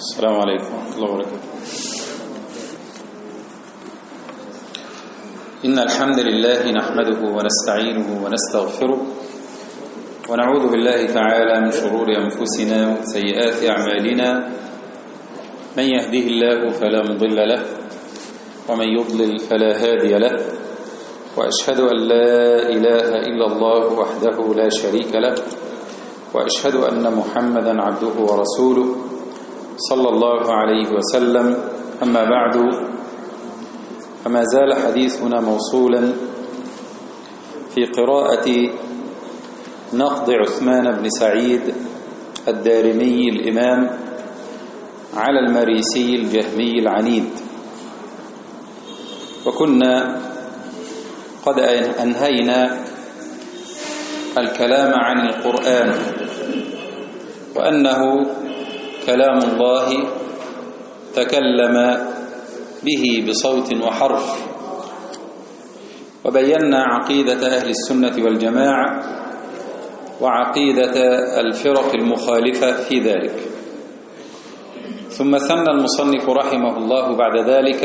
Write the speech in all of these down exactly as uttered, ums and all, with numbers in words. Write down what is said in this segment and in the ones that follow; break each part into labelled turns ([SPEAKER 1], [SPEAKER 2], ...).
[SPEAKER 1] السلام عليكم ورحمة الله وبركاته. إن الحمد لله نحمده ونستعينه ونستغفره ونعوذ بالله تعالى من شرور أنفسنا وسيئات أعمالنا. من يهده الله فلا مضل له ومن يضلل فلا هادي له، وأشهد أن لا إله إلا الله وحده لا شريك له، وأشهد أن محمدا عبده ورسوله صلى الله عليه وسلم. أما بعد، فما زال حديثنا موصولا في قراءة نقد عثمان بن سعيد الدارمي الإمام على المريسي الجهمي العنيد، وكنا قد أنهينا الكلام عن القرآن وأنه كلام الله تكلم به بصوت وحرف، وبينا عقيدة أهل السنة والجماعة وعقيدة الفرق المخالفة في ذلك. ثم ثنى المصنف رحمه الله بعد ذلك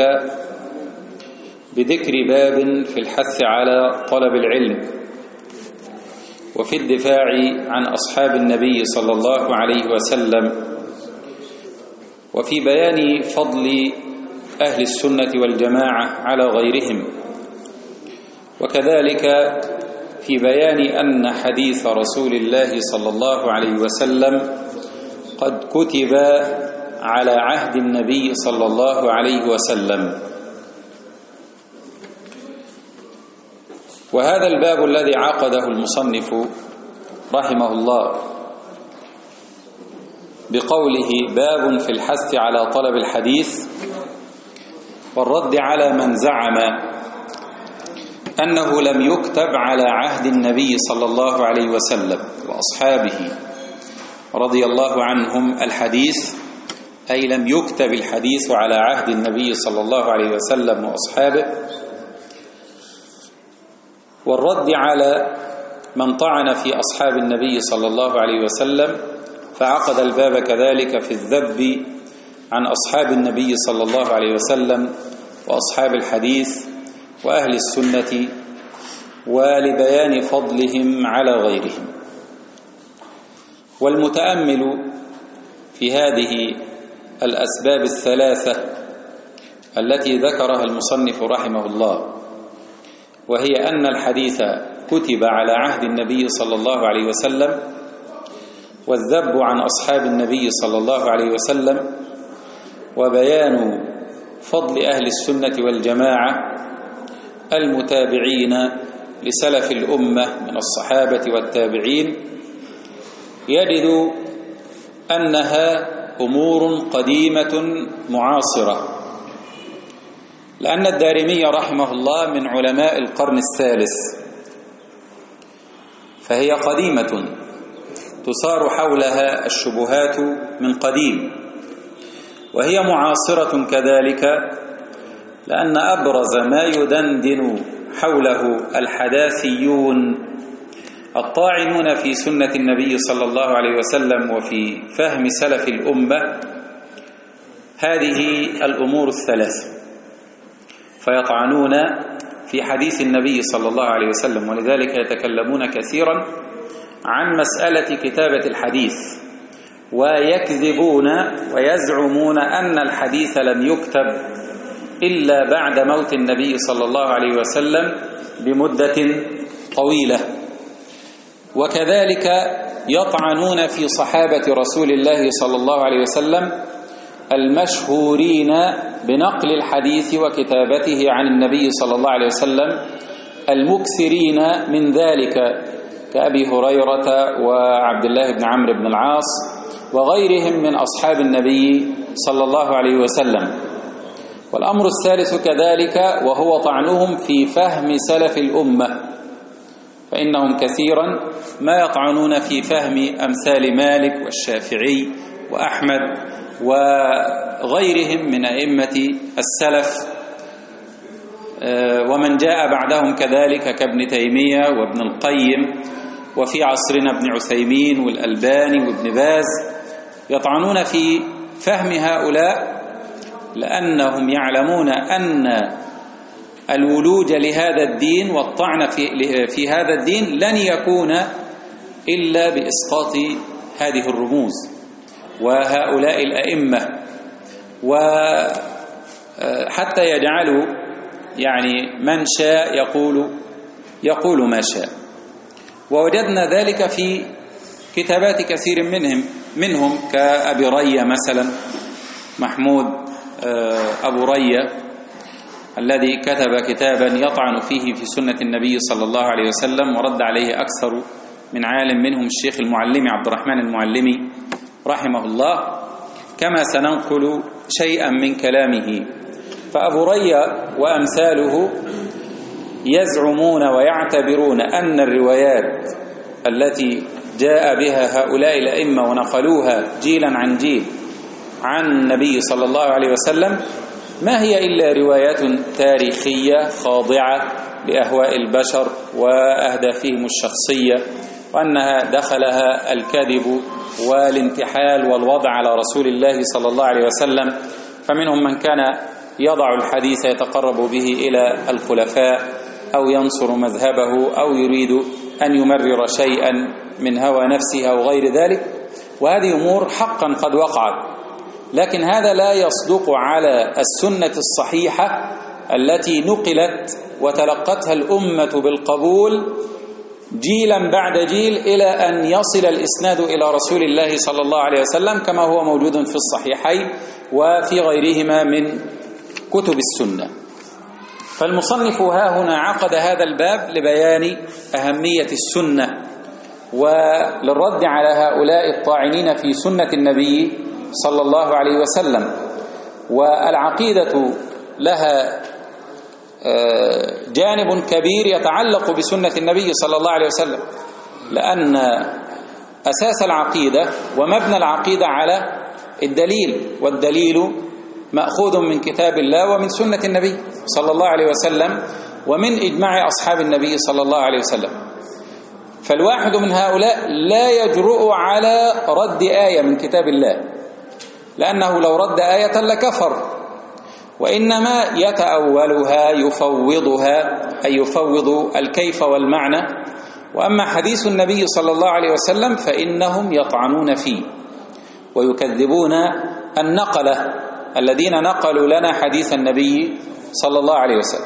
[SPEAKER 1] بذكر باب في الحث على طلب العلم وفي الدفاع عن أصحاب النبي صلى الله عليه وسلم، وفي بيان فضل أهل السنة والجماعة على غيرهم، وكذلك في بيان أن حديث رسول الله صلى الله عليه وسلم قد كتب على عهد النبي صلى الله عليه وسلم. وهذا الباب الذي عقده المصنف رحمه الله بقوله باب في الحث على طلب الحديث والرد على من زعم أنه لم يكتب على عهد النبي صلى الله عليه وسلم وأصحابه رضي الله عنهم الحديث، أي لم يكتب الحديث على عهد النبي صلى الله عليه وسلم وأصحابه، والرد على من طعن في أصحاب النبي صلى الله عليه وسلم، فعقد الباب كذلك في الذب عن أصحاب النبي صلى الله عليه وسلم وأصحاب الحديث وأهل السنة، ولبيان فضلهم على غيرهم. والمتأمل في هذه الأسباب الثلاثة التي ذكرها المصنف رحمه الله، وهي أن الحديث كتب على عهد النبي صلى الله عليه وسلم، والذب عن أصحاب النبي صلى الله عليه وسلم، وبيان فضل أهل السنة والجماعة المتابعين لسلف الأمة من الصحابة والتابعين، يجد أنها أمور قديمة معاصرة، لأن الدارمي رحمه الله من علماء القرن الثالث، فهي قديمة تثار حولها الشبهات من قديم، وهي معاصرة كذلك، لأن أبرز ما يدندن حوله الحداثيون الطاعنون في سنة النبي صلى الله عليه وسلم وفي فهم سلف الأمة هذه الأمور الثلاث، فيطعنون في حديث النبي صلى الله عليه وسلم، ولذلك يتكلمون كثيرا عن مسألة كتابة الحديث، ويكذبون ويزعمون أن الحديث لم يكتب إلا بعد موت النبي صلى الله عليه وسلم بمدة طويلة. وكذلك يطعنون في صحابة رسول الله صلى الله عليه وسلم المشهورين بنقل الحديث وكتابته عن النبي صلى الله عليه وسلم، المكثرين من ذلك كأبي هريرة وعبد الله بن عمرو بن العاص وغيرهم من أصحاب النبي صلى الله عليه وسلم. والأمر الثالث كذلك وهو طعنهم في فهم سلف الأمة، فإنهم كثيرا ما يطعنون في فهم أمثال مالك والشافعي وأحمد وغيرهم من أئمة السلف، ومن جاء بعدهم كذلك كابن تيمية وابن القيم، وفي عصرنا ابن عثيمين والألباني وابن باز، يطعنون في فهم هؤلاء، لأنهم يعلمون أن الولوج لهذا الدين والطعن في, في هذا الدين لن يكون إلا بإسقاط هذه الرموز وهؤلاء الأئمة، وحتى يجعلوا يعني من شاء يقول يقول ما شاء. ووجدنا ذلك في كتابات كثير منهم منهم كأبي رية مثلا، محمود أبو رية الذي كتب كتابا يطعن فيه في سنة النبي صلى الله عليه وسلم، ورد عليه أكثر من عالم منهم الشيخ المعلمي عبد الرحمن المعلمي رحمه الله، كما سننقل شيئا من كلامه. فأبو رية وأمثاله يزعمون ويعتبرون أن الروايات التي جاء بها هؤلاء الأئمة ونقلوها جيلا عن جيل عن النبي صلى الله عليه وسلم ما هي إلا روايات تاريخية خاضعة لأهواء البشر وأهدافهم الشخصية، وأنها دخلها الكذب والانتحال والوضع على رسول الله صلى الله عليه وسلم. فمنهم من كان يضع الحديث يتقرب به إلى الخلفاء أو ينصر مذهبه أو يريد أن يمرر شيئا من هوى نفسه أو غير ذلك، وهذه أمور حقا قد وقعت، لكن هذا لا يصدق على السنة الصحيحة التي نقلت وتلقتها الأمة بالقبول جيلا بعد جيل إلى أن يصل الإسناد إلى رسول الله صلى الله عليه وسلم، كما هو موجود في الصحيحين وفي غيرهما من كتب السنة. فالمصنف ها هنا عقد هذا الباب لبيان أهمية السنة وللرد على هؤلاء الطاعنين في سنة النبي صلى الله عليه وسلم. والعقيدة لها جانب كبير يتعلق بسنة النبي صلى الله عليه وسلم، لأن أساس العقيدة ومبنى العقيدة على الدليل، والدليل مأخوذ من كتاب الله ومن سنة النبي صلى الله عليه وسلم ومن إجماع أصحاب النبي صلى الله عليه وسلم. فالواحد من هؤلاء لا يجرؤ على رد آية من كتاب الله، لأنه لو رد آية لكفر، وإنما يتأولها يفوضها، أي يفوض الكيف والمعنى. وأما حديث النبي صلى الله عليه وسلم فإنهم يطعنون فيه ويكذبون النقلة الذين نقلوا لنا حديث النبي صلى الله عليه وسلم.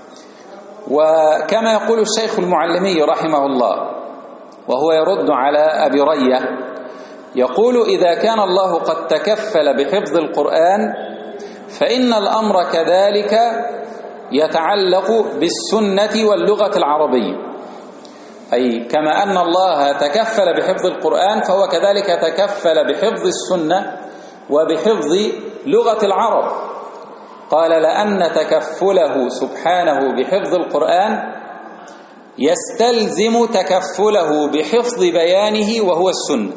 [SPEAKER 1] وكما يقول الشيخ المعلمي رحمه الله وهو يرد على أبي رية، يقول: إذا كان الله قد تكفل بحفظ القرآن فإن الأمر كذلك يتعلق بالسنة واللغة العربية، أي كما أن الله تكفل بحفظ القرآن فهو كذلك تكفل بحفظ السنة وبحفظ لغة العرب. قال: لأن تكفله سبحانه بحفظ القرآن يستلزم تكفله بحفظ بيانه وهو السنة،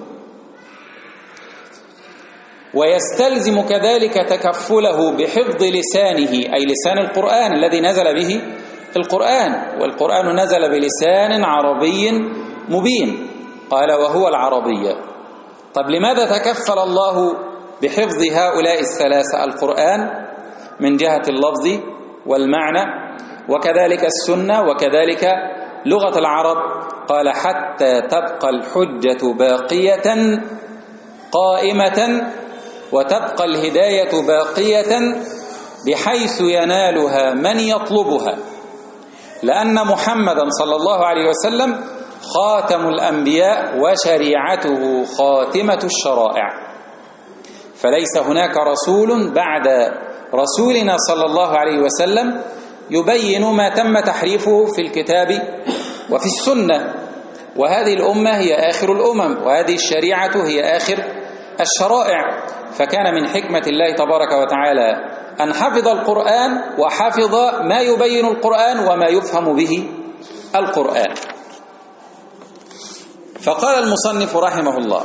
[SPEAKER 1] ويستلزم كذلك تكفله بحفظ لسانه، أي لسان القرآن الذي نزل به القرآن، والقرآن نزل بلسان عربي مبين. قال: وهو العربية. طب لماذا تكفل الله بحفظ هؤلاء الثلاثة، القرآن من جهة اللفظ والمعنى وكذلك السنة وكذلك لغة العرب؟ قال: حتى تبقى الحجة باقية قائمة وتبقى الهداية باقية بحيث ينالها من يطلبها، لأن محمدا صلى الله عليه وسلم خاتم الأنبياء وشريعته خاتمة الشرائع، فليس هناك رسول بعد رسولنا صلى الله عليه وسلم يبين ما تم تحريفه في الكتاب وفي السنة، وهذه الأمة هي آخر الأمم، وهذه الشريعة هي آخر الشرائع. فكان من حكمة الله تبارك وتعالى أن حفظ القرآن وحفظ ما يبين القرآن وما يفهم به القرآن. فقال المصنف رحمه الله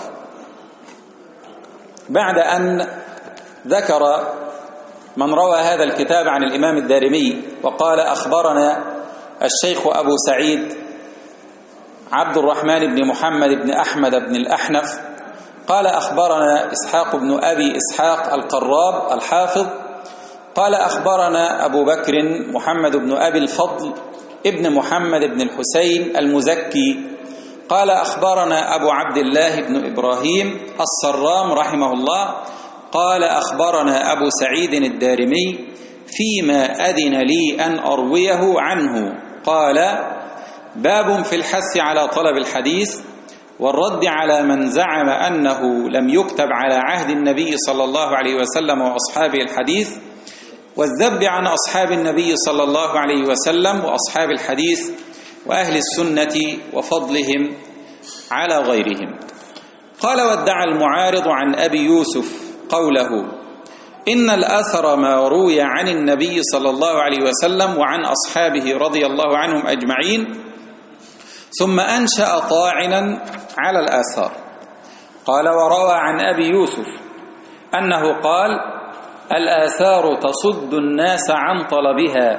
[SPEAKER 1] بعد أن ذكر من روى هذا الكتاب عن الإمام الدارمي وقال: أخبرنا الشيخ أبو سعيد عبد الرحمن بن محمد بن أحمد بن الأحنف قال أخبرنا إسحاق بن أبي إسحاق القراب الحافظ قال أخبرنا أبو بكر محمد بن أبي الفضل ابن محمد بن الحسين المزكي قال أخبرنا أبو عبد الله بن إبراهيم الصرام رحمه الله قال أخبرنا أبو سعيد الدارمي فيما أذن لي أن أرويه عنه قال: باب في الحث على طلب الحديث والرد على من زعم أنه لم يكتب على عهد النبي صلى الله عليه وسلم وأصحابه الحديث، والذب عن أصحاب النبي صلى الله عليه وسلم وأصحاب الحديث وأهل السنة وفضلهم على غيرهم. قال: وادعى المعارض عن أبي يوسف قوله: إن الأثر ما روي عن النبي صلى الله عليه وسلم وعن أصحابه رضي الله عنهم أجمعين، ثم أنشأ طاعنا على الآثار. قال: وروى عن أبي يوسف أنه قال: الآثار تصد الناس عن طلبها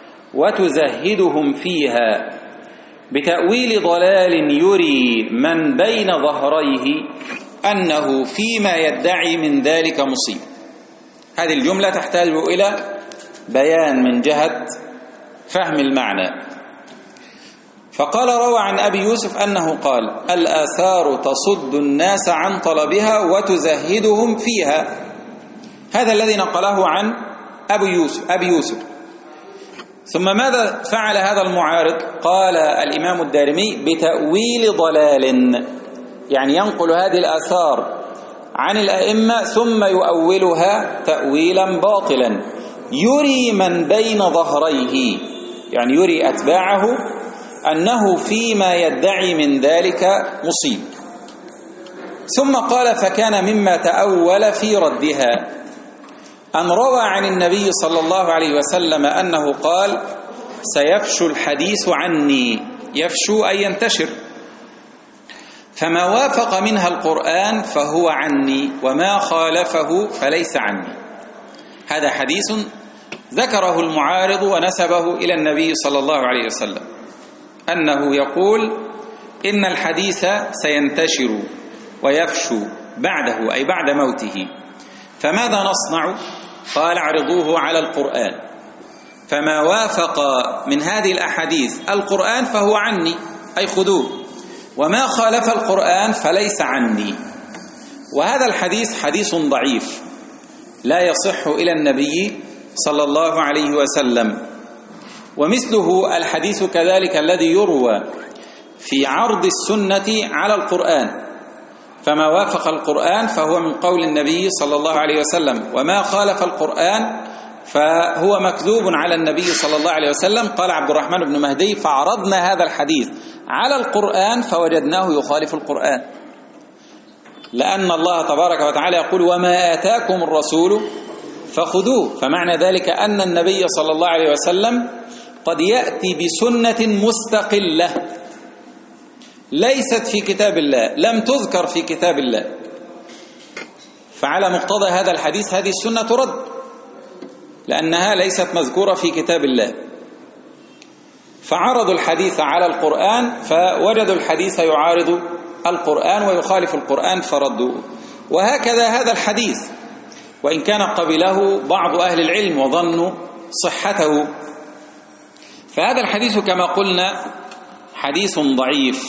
[SPEAKER 1] وتزهدهم فيها بتأويل ضلال يري من بين ظهريه أنه فيما يدعي من ذلك مصيب. هذه الجملة تحتاج إلى بيان من جهة فهم المعنى. فقال: روى عن أبي يوسف أنه قال: الآثار تصد الناس عن طلبها وتزهدهم فيها. هذا الذي نقله عن أبي يوسف, أبي يوسف. ثم ماذا فعل هذا المعارض؟ قال الإمام الدارمي: بتأويل ضلال، يعني ينقل هذه الآثار عن الأئمة ثم يؤولها تأويلا باطلا يري من بين ظهريه، يعني يري أتباعه أنه فيما يدعي من ذلك مصيب. ثم قال: فكان مما تأول في ردها أن روى عن النبي صلى الله عليه وسلم أنه قال: سيفشو الحديث عني. يفشو أي ينتشر، فما وافق منها القرآن فهو عني وما خالفه فليس عني. هذا حديث ذكره المعارض ونسبه إلى النبي صلى الله عليه وسلم، أنه يقول إن الحديث سينتشر ويفشو بعده أي بعد موته، فماذا نصنع؟ قال: اعرضوه على القرآن، فما وافق من هذه الأحاديث القرآن فهو عني أي خذوه، وما خالف القرآن فليس عني. وهذا الحديث حديث ضعيف لا يصح إلى النبي صلى الله عليه وسلم. ومثله الحديث كذلك الذي يروى في عرض السنة على القرآن، فما وافق القرآن فهو من قول النبي صلى الله عليه وسلم، وما خالف القرآن فهو مكذوب على النبي صلى الله عليه وسلم. قال عبد الرحمن بن مهدي: فعرضنا هذا الحديث على القرآن فوجدناه يخالف القرآن، لأن الله تبارك وتعالى يقول: وما آتاكم الرسول فخذوه. فمعنى ذلك أن النبي صلى الله عليه وسلم قد يأتي بسنة مستقلة ليست في كتاب الله، لم تذكر في كتاب الله، فعلى مقتضى هذا الحديث هذه السنة ترد لأنها ليست مذكورة في كتاب الله. فعرضوا الحديث على القرآن فوجدوا الحديث يعارض القرآن ويخالف القرآن فردوه. وهكذا هذا الحديث وإن كان قبله بعض أهل العلم وظنوا صحته، فهذا الحديث كما قلنا حديث ضعيف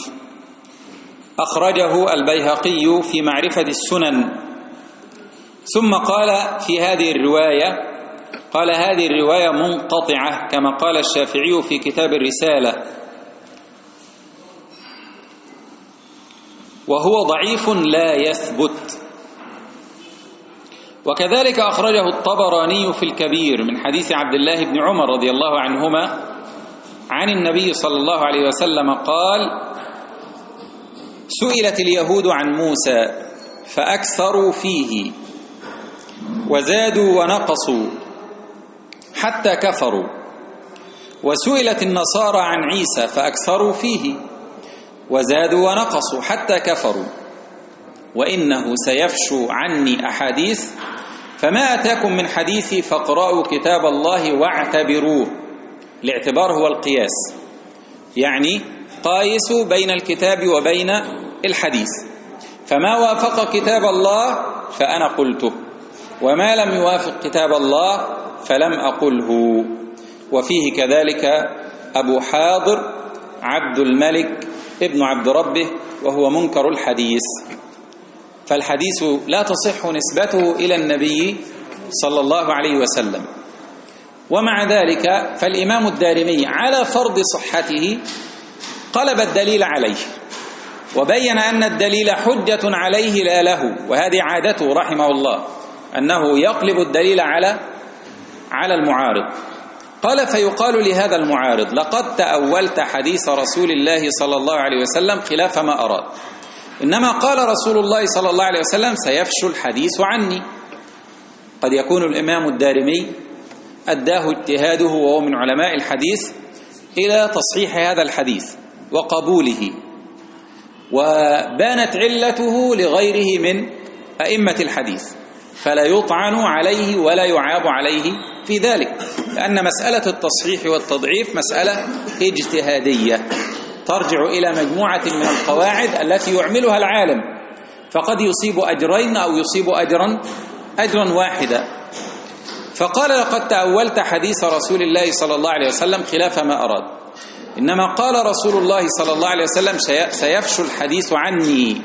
[SPEAKER 1] أخرجه البيهقي في معرفة السنن. ثم قال في هذه الرواية قال: هذه الرواية منقطعة كما قال الشافعي في كتاب الرسالة، وهو ضعيف لا يثبت. وكذلك أخرجه الطبراني في الكبير من حديث عبد الله بن عمر رضي الله عنهما عن النبي صلى الله عليه وسلم قال: سئلت اليهود عن موسى فأكثروا فيه وزادوا ونقصوا حتى كفروا، وسئلت النصارى عن عيسى فأكثروا فيه وزادوا ونقصوا حتى كفروا، وإنه سيفشو عني أحاديث، فما أتاكم من حديثي فاقرأوا كتاب الله واعتبروه. الاعتبار هو القياس، يعني قايسوا بين الكتاب وبين الحديث، فما وافق كتاب الله فأنا قلته، وما لم يوافق كتاب الله فلم أقله. وفيه كذلك أبو حاضر عبد الملك ابن عبد ربه وهو منكر الحديث، فالحديث لا تصح نسبته إلى النبي صلى الله عليه وسلم. ومع ذلك فالإمام الدارمي على فرض صحته قلب الدليل عليه، وبين أن الدليل حجة عليه لا له، وهذه عادته رحمه الله أنه يقلب الدليل على على المعارض. قال: فيقال لهذا المعارض: لقد تأولت حديث رسول الله صلى الله عليه وسلم خلاف ما أراد، إنما قال رسول الله صلى الله عليه وسلم: سيفشو الحديث عني. قد يكون الإمام الدارمي أداه اجتهاده وهو من علماء الحديث إلى تصحيح هذا الحديث وقبوله، وبانت علته لغيره من أئمة الحديث، فلا يطعن عليه ولا يعاب عليه في ذلك، لأن مسألة التصحيح والتضعيف مسألة اجتهادية ترجع إلى مجموعة من القواعد التي يعملها العالم، فقد يصيب أجرين أو يصيب أجرا أجرا واحدا. فقال: لقد تأولت حديث رسول الله صلى الله عليه وسلم خلاف ما أراد، إنما قال رسول الله صلى الله عليه وسلم: سيفشو الحديث عني،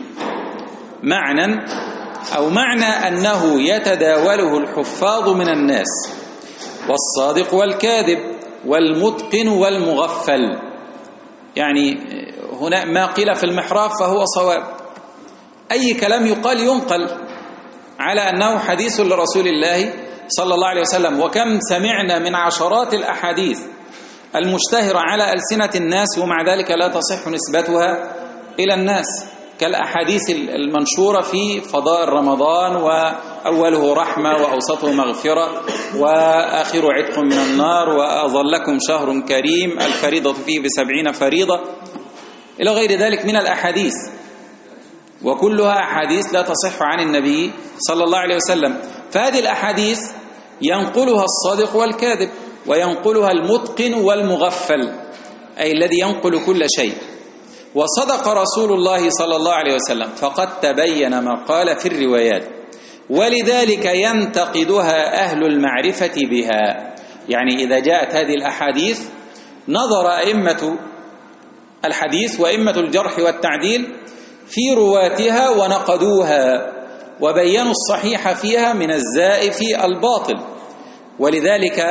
[SPEAKER 1] معنى أو معنى أنه يتداوله الحفاظ من الناس، والصادق والكاذب، والمتقن والمغفل. يعني هنا ما قيل في المحراف فهو صواب، أي كلام يقال ينقل على أنه حديث لرسول الله صلى الله عليه وسلم. وكم سمعنا من عشرات الأحاديث المشتهرة على ألسنة الناس ومع ذلك لا تصح نسبتها إلى الناس، كالأحاديث المنشورة في فضائل رمضان: وأوله رحمة، وأوسطه مغفرة، وآخر عتق من النار، وأظلكم شهر كريم، الفريضة فيه بسبعين فريضة، إلى غير ذلك من الأحاديث، وكلها أحاديث لا تصح عن النبي صلى الله عليه وسلم. فهذه الأحاديث ينقلها الصادق والكاذب، وينقلها المتقن والمغفل، أي الذي ينقل كل شيء. وصدق رسول الله صلى الله عليه وسلم، فقد تبين ما قال في الروايات، ولذلك ينتقدها أهل المعرفة بها. يعني إذا جاءت هذه الأحاديث نظر أئمة الحديث وأئمة الجرح والتعديل في رواتها ونقدوها، وبينوا الصحيح فيها من الزائف الباطل. ولذلك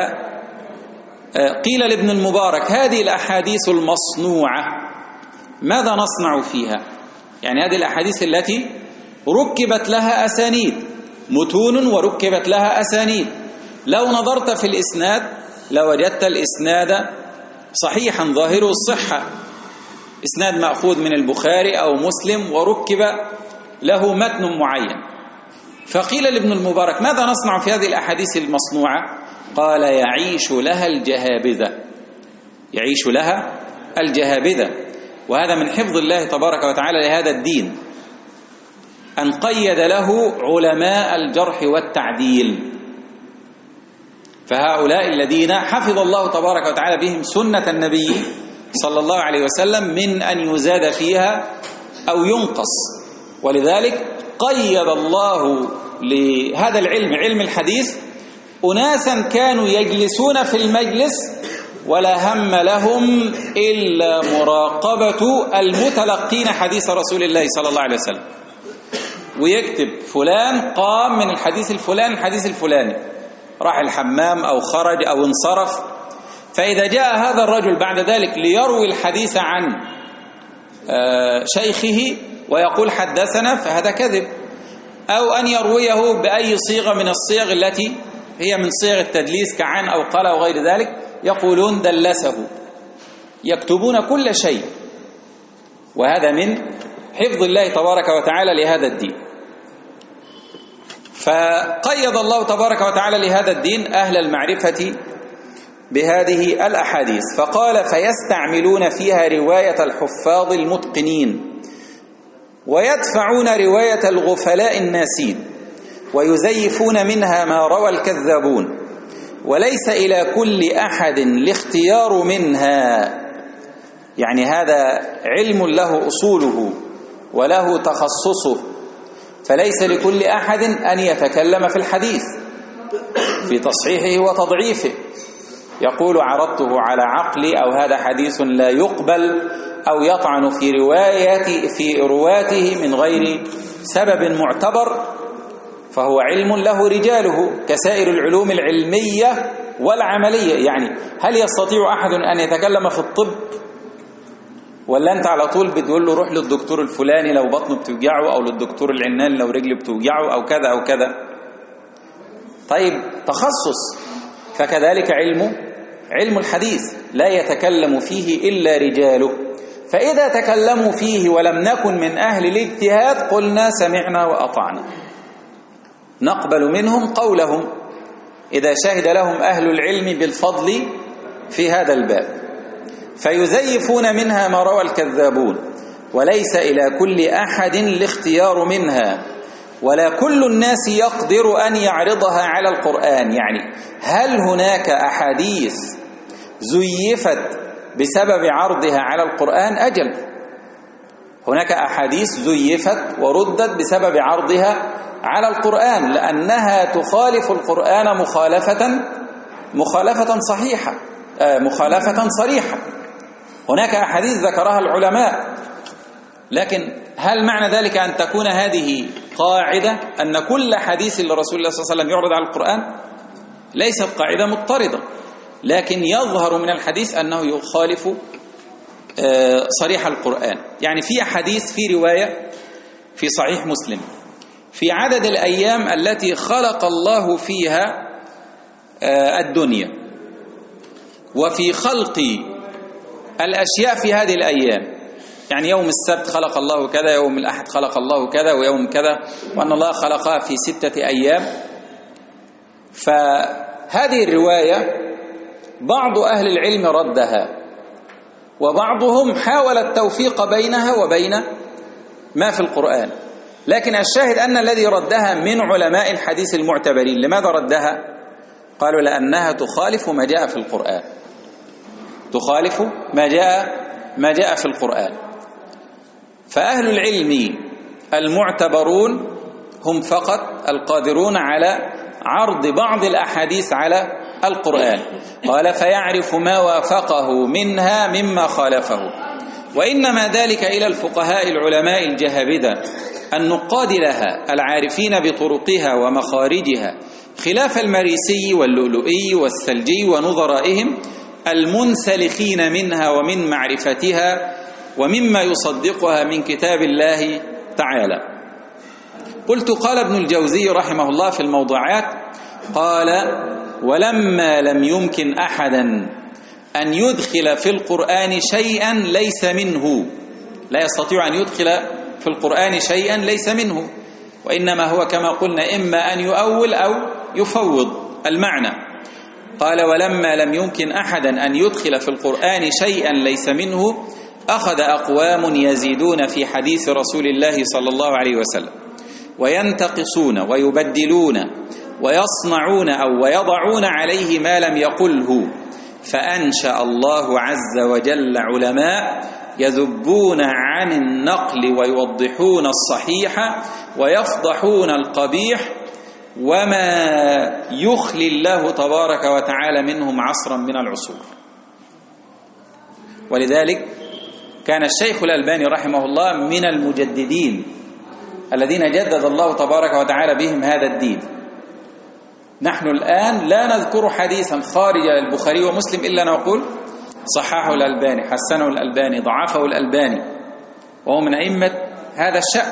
[SPEAKER 1] قيل لابن المبارك: هذه الأحاديث المصنوعة ماذا نصنع فيها؟ يعني هذه الأحاديث التي ركبت لها أسانيد، متون وركبت لها أسانيد، لو نظرت في الإسناد لوجدت الإسناد صحيحا ظاهره الصحة، إسناد مأخوذ من البخاري أو مسلم وركب له متن معين. فقيل لابن المبارك: ماذا نصنع في هذه الأحاديث المصنوعة؟ قال: يعيش لها الجهابذة، يعيش لها الجهابذة. وهذا من حفظ الله تبارك وتعالى لهذا الدين، أن قيد له علماء الجرح والتعديل، فهؤلاء الذين حفظ الله تبارك وتعالى بهم سنة النبي صلى الله عليه وسلم من أن يزاد فيها أو ينقص. ولذلك قيد الله لهذا العلم، علم الحديث، أناسا كانوا يجلسون في المجلس ولا هم لهم إلا مراقبة المتلقين حديث رسول الله صلى الله عليه وسلم، ويكتب فلان قام من الحديث الفلاني الحديث الفلاني، راح الحمام أو خرج أو انصرف. فإذا جاء هذا الرجل بعد ذلك ليروي الحديث عن شيخه ويقول حدثنا، فهذا كذب، أو أن يرويه بأي صيغة من الصيغ التي هي من صيغ التدليس كعن أو قال أو غير ذلك، يقولون دلسه، يكتبون كل شيء. وهذا من حفظ الله تبارك وتعالى لهذا الدين. فقيد الله تبارك وتعالى لهذا الدين أهل المعرفة بهذه الأحاديث، فقال: فيستعملون فيها رواية الحفاظ المتقنين، ويدفعون رواية الغفلاء الناسين، ويزيفون منها ما روى الكذابون، وليس إلى كل أحد الاختيار منها. يعني هذا علم له أصوله وله تخصصه فليس لكل أحد أن يتكلم في الحديث في تصحيحه وتضعيفه، يقول عرضته على عقلي، أو هذا حديث لا يقبل، أو يطعن في رواية في رواته من غير سبب معتبر، فهو علم له رجاله كسائر العلوم العلمية والعملية. يعني هل يستطيع أحد أن يتكلم في الطب؟ ولا أنت على طول بتقول له روح للدكتور الفلاني لو بطنه بتوجعه، أو للدكتور العنان لو رجله بتوجعه، أو كذا أو كذا؟ طيب تخصص. فكذلك علم علم الحديث لا يتكلم فيه إلا رجاله، فإذا تكلموا فيه ولم نكن من أهل الاجتهاد قلنا سمعنا وأطعنا، نقبل منهم قولهم إذا شهد لهم أهل العلم بالفضل في هذا الباب، فيزيفون منها ما روى الكذابون، وليس إلى كل أحد الاختيار منها، ولا كل الناس يقدر أن يعرضها على القرآن. يعني هل هناك أحاديث زيفت بسبب عرضها على القرآن؟ أجل، هناك أحاديث زيفت وردت بسبب عرضها على القرآن، لأنها تخالف القرآن مخالفة مخالفة صحيحة آه مخالفة صريحة. هناك أحاديث ذكرها العلماء، لكن هل معنى ذلك أن تكون هذه قاعدة أن كل حديث لرسول الله صلى الله عليه وسلم يعرض على القرآن؟ ليست قاعدة مضطردة، لكن يظهر من الحديث أنه يخالف صريح القرآن. يعني في حديث في رواية في صحيح مسلم في عدد الأيام التي خلق الله فيها الدنيا، وفي خلق الأشياء في هذه الأيام، يعني يوم السبت خلق الله كذا، يوم الأحد خلق الله كذا، ويوم كذا، وأن الله خلقها في ستة أيام. فهذه الرواية بعض أهل العلم ردها، وبعضهم حاول التوفيق بينها وبين ما في القرآن، لكن الشاهد أن الذي ردها من علماء الحديث المعتبرين. لماذا ردها؟ قالوا لأنها تخالف ما جاء في القرآن، تخالف ما جاء ما جاء في القرآن. فأهل العلم المعتبرون هم فقط القادرون على عرض بعض الأحاديث على القرآن. قال فيعرف ما وافقه منها مما خالفه، وإنما ذلك إلى الفقهاء العلماء الجهابذة النقاد لها العارفين بطرقها ومخارجها، خلاف المريسي واللؤلؤي والثلجي ونظرائهم المنسلخين منها ومن معرفتها ومما يصدقها من كتاب الله تعالى. قلت قال ابن الجوزي رحمه الله في الموضوعات، قال ولما لم يمكن أحدا أن يدخل في القرآن شيئا ليس منه، لا يستطيع أن يدخل في القرآن شيئا ليس منه، وإنما هو كما قلنا إما أن يؤول أو يفوض المعنى. قال ولما لم يمكن أحدا أن يدخل في القرآن شيئا ليس منه أخذ أقوام يزيدون في حديث رسول الله صلى الله عليه وسلم وينتقصون ويبدلون ويصنعون أو ويضعون عليه ما لم يقله، فأنشأ الله عز وجل علماء يذبون عن النقل ويوضحون الصحيح ويفضحون القبيح، وما يخلي الله تبارك وتعالى منهم عصرا من العصور. ولذلك كان الشيخ الألباني رحمه الله من المجددين الذين جدد الله تبارك وتعالى بهم هذا الدين. نحن الآن لا نذكر حديثا خارج البخاري ومسلم إلا نقول صححه الألباني، حسنه الألباني، ضعفه الألباني، وهو من أئمة هذا الشأن.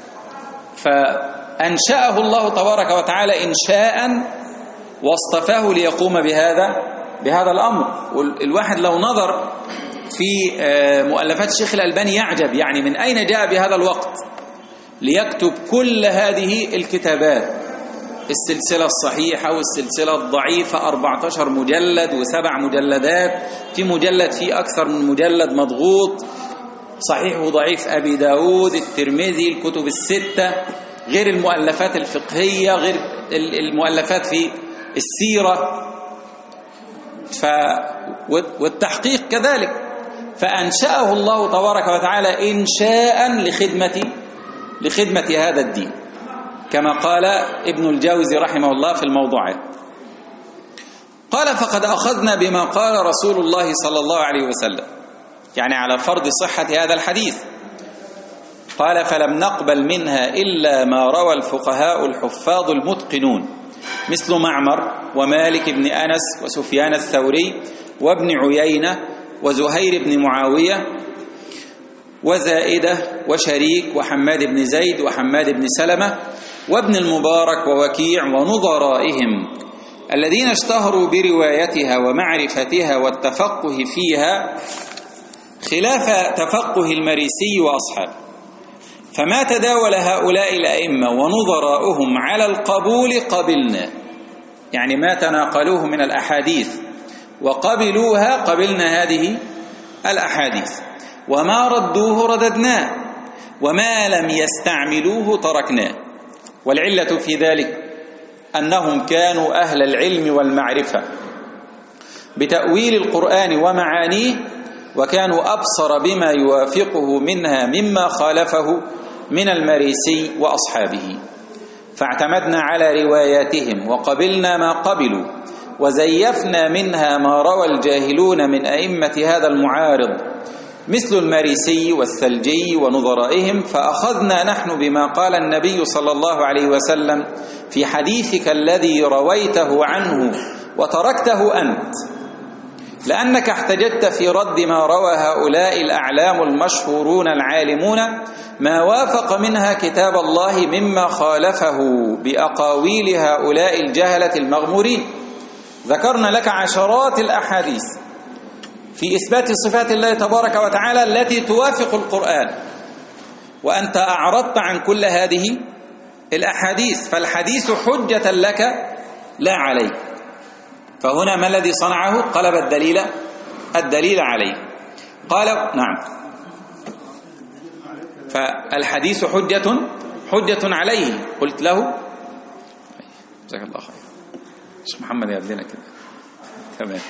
[SPEAKER 1] فأنشأه الله تبارك وتعالى إنشاء واصطفاه ليقوم بهذا بهذا الأمر. والواحد لو نظر في مؤلفات الشيخ الألباني يعجب، يعني من أين جاء بهذا الوقت ليكتب كل هذه الكتابات، السلسلة الصحيحة والسلسلة الضعيفة، أربعة عشر مجلد وسبع مجلدات، في مجلد فيه أكثر من مجلد مضغوط، صحيح وضعيف أبي داود، الترمذي، الكتب الستة، غير المؤلفات الفقهية، غير المؤلفات في السيرة، ف والتحقيق كذلك. فأنشأه الله تبارك وتعالى إنشاء لخدمة لخدمة هذا الدين. كما قال ابن الجوزي رحمه الله في الموضوعات. قال فقد أخذنا بما قال رسول الله صلى الله عليه وسلم، يعني على فرض صحة هذا الحديث. قال فلم نقبل منها إلا ما روى الفقهاء الحفاظ المتقنون مثل معمر ومالك بن أنس وسفيان الثوري وابن عيينة وزهير بن معاوية وزائدة وشريك وحماد بن زيد وحماد بن سلمة وابن المبارك ووكيع ونظرائهم الذين اشتهروا بروايتها ومعرفتها والتفقه فيها خلاف تفقه المريسي وأصحابه. فما تداول هؤلاء الأئمة ونظراؤهم على القبول قبلنا، يعني ما تناقلوه من الأحاديث وقبلوها قبلنا هذه الأحاديث، وما ردوه رددناه، وما لم يستعملوه تركناه. والعلة في ذلك أنهم كانوا أهل العلم والمعرفة بتأويل القرآن ومعانيه، وكانوا أبصر بما يوافقه منها مما خالفه من المريسي وأصحابه، فاعتمدنا على رواياتهم وقبلنا ما قبلوا، وزيفنا منها ما روى الجاهلون من أئمة هذا المعارض مثل المريسي والثلجي ونظرائهم. فأخذنا نحن بما قال النبي صلى الله عليه وسلم في حديثك الذي رويته عنه وتركته أنت، لأنك احتججت في رد ما روى هؤلاء الأعلام المشهورون العالمون ما وافق منها كتاب الله مما خالفه بأقاويل هؤلاء الجهلة المغمورين. ذكرنا لك عشرات الأحاديث في إثبات صفات الله تبارك وتعالى التي توافق القرآن، وأنت أعرضت عن كل هذه الأحاديث، فالحديث حجة لك لا عليك. فهنا ما الذي صنعه؟ قلب الدليل الدليل عليه. قال نعم، فالحديث حجة حجة عليه. قلت له جزاك الله خير شيخ محمد يبدينا كده تمام.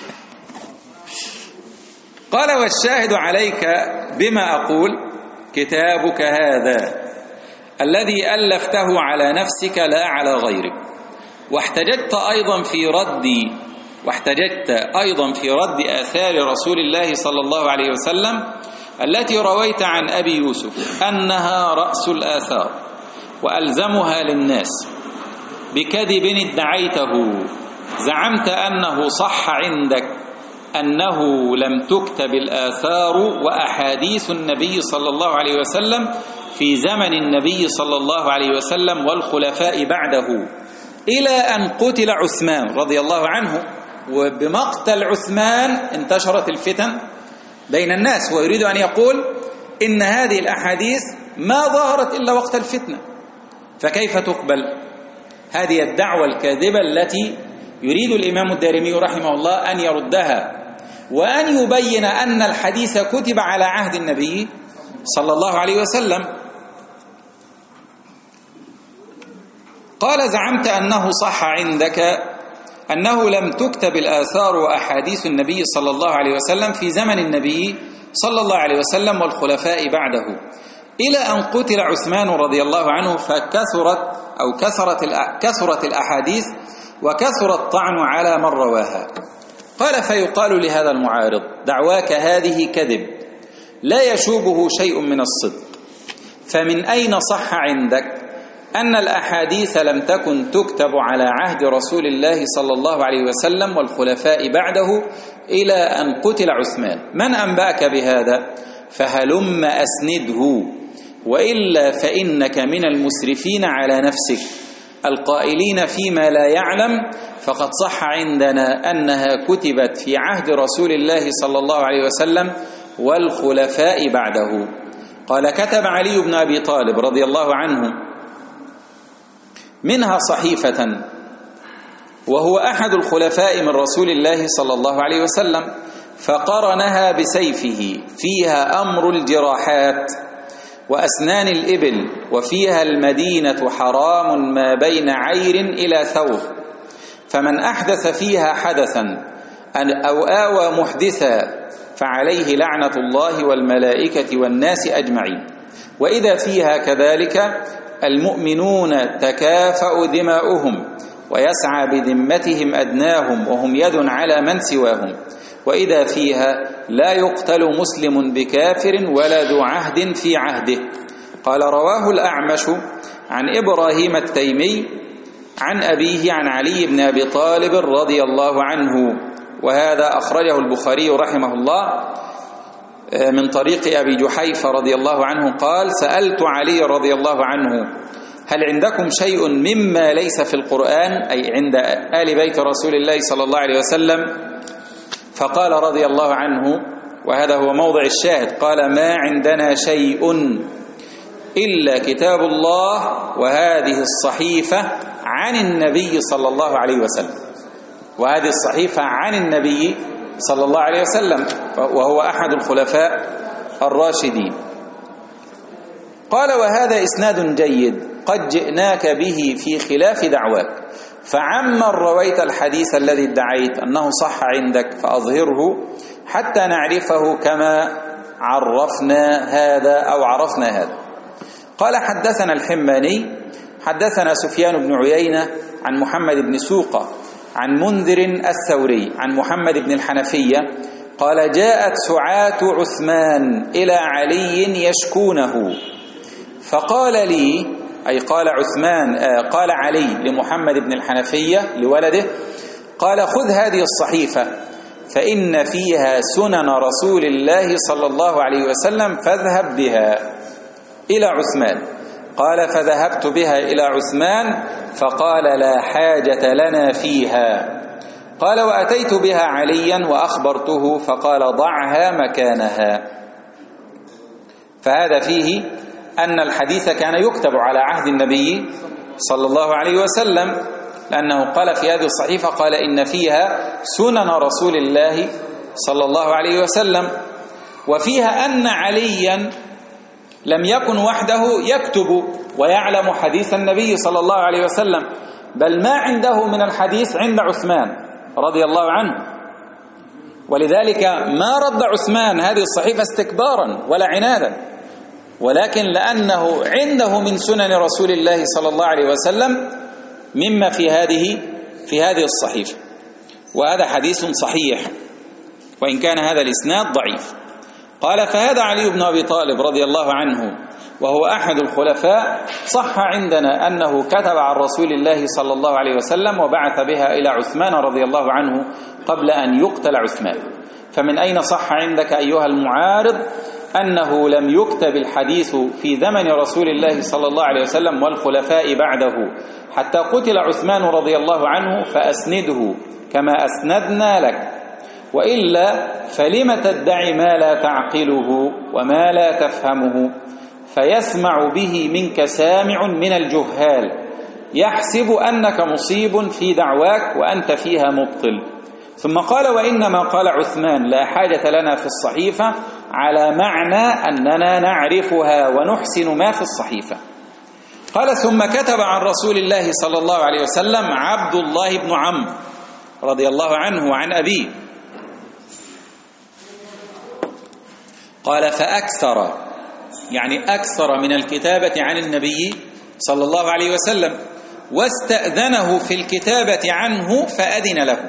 [SPEAKER 1] قال والشاهد عليك بما أقول كتابك هذا الذي ألفته على نفسك لا على غيرك، واحتججت أيضا في رد واحتججت أيضا في رد آثار رسول الله صلى الله عليه وسلم التي رويت عن أبي يوسف أنها رأس الآثار وألزمها للناس بكذب ادعيته. زعمت أنه صح عندك أنه لم تكتب الآثار وأحاديث النبي صلى الله عليه وسلم في زمن النبي صلى الله عليه وسلم والخلفاء بعده إلى أن قتل عثمان رضي الله عنه. وبمقتل عثمان انتشرت الفتن بين الناس، ويريد أن يقول إن هذه الأحاديث ما ظهرت إلا وقت الفتنة، فكيف تقبل؟ هذه الدعوة الكاذبة التي يريد الإمام الدارمي رحمه الله أن يردها، وأن يبين أن الحديث كتب على عهد النبي صلى الله عليه وسلم. قال زعمت أنه صح عندك أنه لم تكتب الآثار وأحاديث النبي صلى الله عليه وسلم في زمن النبي صلى الله عليه وسلم والخلفاء بعده إلى أن قتل عثمان رضي الله عنه، فكثرت أو كثرت كثرت الأحاديث وكثر الطعن على من رواها. قال فيقال لهذا المعارض دعواك هذه كذب لا يشوبه شيء من الصدق، فمن أين صح عندك أن الأحاديث لم تكن تكتب على عهد رسول الله صلى الله عليه وسلم والخلفاء بعده إلى أن قتل عثمان؟ من أنبأك بهذا؟ فهلم أسنده، وإلا فإنك من المسرفين على نفسك القائلين فيما لا يعلم. فقد صح عندنا أنها كتبت في عهد رسول الله صلى الله عليه وسلم والخلفاء بعده. قال كتب علي بن أبي طالب رضي الله عنه منها صحيفة، وهو أحد الخلفاء من رسول الله صلى الله عليه وسلم، فقرنها بسيفه فيها أمر الجراحات وأسنان الإبل، وفيها المدينة حرام ما بين عير إلى ثور، فمن أحدث فيها حدثا أو آوى محدثا فعليه لعنة الله والملائكة والناس أجمعين. وإذا فيها كذلك المؤمنون تكافأ دماؤهم ويسعى بذمتهم أدناهم وهم يد على من سواهم، وإذا فيها لا يقتل مسلم بكافر ولا ذو عهد في عهده. قال رواه الأعمش عن إبراهيم التيمي عن أبيه عن علي بن أبي طالب رضي الله عنه، وهذا أخرجه البخاري رحمه الله من طريق أبي جحيفة رضي الله عنه قال: سألت علي رضي الله عنه: هل عندكم شيء مما ليس في القرآن، أي عند آل بيت رسول الله صلى الله عليه وسلم؟ فقال رضي الله عنه، وهذا هو موضع الشاهد، قال: ما عندنا شيء إلا كتاب الله وهذه الصحيفة عن النبي صلى الله عليه وسلم. وهذه الصحيفة عن النبي صلى الله عليه وسلم، وهو أحد الخلفاء الراشدين. قال: وهذا إسناد جيد قد جئناك به في خلاف دعواك، فعمن رويت الحديث الذي ادعيت أنه صح عندك فأظهره حتى نعرفه كما عرفنا هذا أو عرفنا هذا. قال: حدثنا الحماني حدثنا سفيان بن عيينة عن محمد بن سوقة عن منذر الثوري عن محمد بن الحنفية قال: جاءت سعاة عثمان إلى علي يشكونه، فقال لي، أي قال عثمان آه قال علي لمحمد بن الحنفية لولده، قال: خذ هذه الصحيفة فإن فيها سنن رسول الله صلى الله عليه وسلم فاذهب بها إلى عثمان. قال: فذهبت بها إلى عثمان فقال: لا حاجة لنا فيها. قال: وأتيت بها عليا وأخبرته فقال: ضعها مكانها. فهذا فيه أن الحديث كان يكتب على عهد النبي صلى الله عليه وسلم، لأنه قال في هذه الصحيفة قال: إن فيها سنن رسول الله صلى الله عليه وسلم، وفيها أن عليا لم يكن وحده يكتب ويعلم حديث النبي صلى الله عليه وسلم، بل ما عنده من الحديث عند عثمان رضي الله عنه، ولذلك ما رد عثمان هذه الصحيفة استكبارا ولا عنادا، ولكن لأنه عنده من سنن رسول الله صلى الله عليه وسلم مما في هذه في هذه الصحيفة. وهذا حديث صحيح وإن كان هذا الإسناد ضعيف. قال: فهذا علي بن أبي طالب رضي الله عنه وهو أحد الخلفاء صح عندنا أنه كتب عن رسول الله صلى الله عليه وسلم وبعث بها إلى عثمان رضي الله عنه قبل أن يقتل عثمان. فمن أين صح عندك أيها المعارض أنه لم يكتب الحديث في زمن رسول الله صلى الله عليه وسلم والخلفاء بعده حتى قتل عثمان رضي الله عنه فأسنده كما أسندنا لك، وإلا فلم تدعي ما لا تعقله وما لا تفهمه، فيسمع به منك سامع من الجهال يحسب أنك مصيب في دعواك وأنت فيها مبطل. ثم قال: وإنما قال عثمان لا حاجة لنا في الصحيفة على معنى أننا نعرفها ونحسن ما في الصحيفة. قال: ثم كتب عن رسول الله صلى الله عليه وسلم عبد الله بن عمرو رضي الله عنه عن أبيه. قال: فأكثر، يعني أكثر من الكتابة عن النبي صلى الله عليه وسلم، واستأذنه في الكتابة عنه فأذن له.